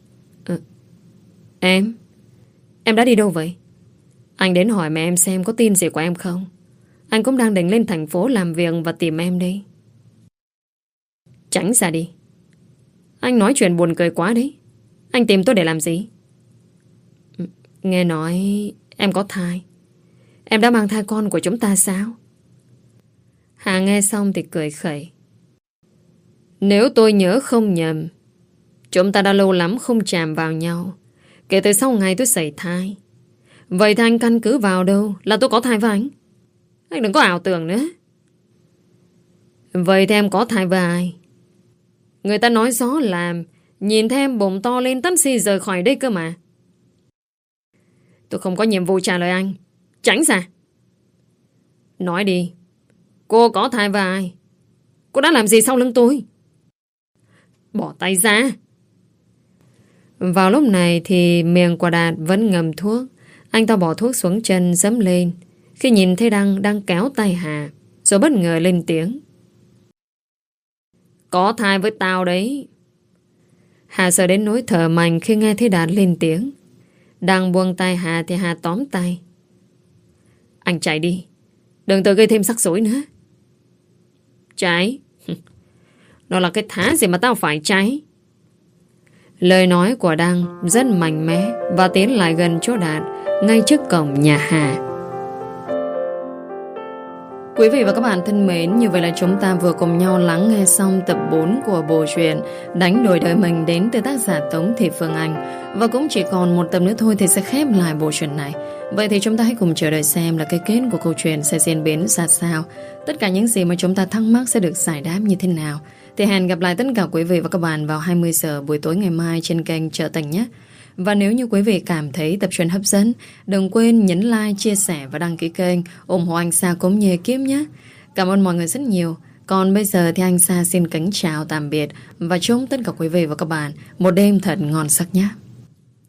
A: Em đã đi đâu vậy? Anh đến hỏi mẹ em xem có tin gì của em không. Anh cũng đang định lên thành phố làm việc và tìm em đây. Tránh ra đi. Anh nói chuyện buồn cười quá đấy. Anh tìm tôi để làm gì? Nghe nói em có thai. Em đã mang thai con của chúng ta sao? Hà nghe xong thì cười khẩy. Nếu tôi nhớ không nhầm, chúng ta đã lâu lắm không chạm vào nhau kể từ sau ngày tôi sảy thai. Vậy thì anh căn cứ vào đâu là tôi có thai với anh? Anh đừng có ảo tưởng nữa. Vậy thì em có thai với ai? Người ta nói gió làm, nhìn thấy em bụng to lên taxi rời khỏi đây cơ mà. Tôi không có nhiệm vụ trả lời anh. Tránh ra. Nói đi. Cô có thai với ai? Cô đã làm gì sau lưng tôi? Bỏ tay ra. Vào lúc này thì miệng của Đạt vẫn ngầm thuốc. Anh ta bỏ thuốc xuống chân dẫm lên khi nhìn thấy Đăng đang kéo tay Hà, rồi bất ngờ lên tiếng. Có thai với tao đấy. Hà sợ đến nỗi thở mạnh khi nghe thấy Đạt lên tiếng. Đang buông tay Hà thì Hà tóm tay. Anh chạy đi. Đừng tự gây thêm rắc rối nữa. Chạy? Đó là cái thá gì mà tao phải chạy? Lời nói của Đăng rất mạnh mẽ và tiến lại gần chỗ Đạt ngay trước cổng nhà Hà. Quý vị và các bạn thân mến, như vậy là chúng ta vừa cùng nhau lắng nghe xong tập 4 của bộ truyện Đánh đổi đời mình đến từ tác giả Tống Thị Phương Anh. Và cũng chỉ còn một tập nữa thôi thì sẽ khép lại bộ truyện này. Vậy thì chúng ta hãy cùng chờ đợi xem là cái kết của câu chuyện sẽ diễn biến ra sao. Tất cả những gì mà chúng ta thắc mắc sẽ được giải đáp như thế nào. Thì hẹn gặp lại tất cả quý vị và các bạn vào 20 giờ buổi tối ngày mai trên kênh Trở Tình nhé. Và nếu như quý vị cảm thấy tập truyện hấp dẫn, đừng quên nhấn like, chia sẻ và đăng ký kênh ủng hộ anh Sa cũng như ekip nhé. Cảm ơn mọi người rất nhiều. Còn bây giờ thì anh Sa xin kính chào tạm biệt và chúc tất cả quý vị và các bạn một đêm thật ngon giấc nhé.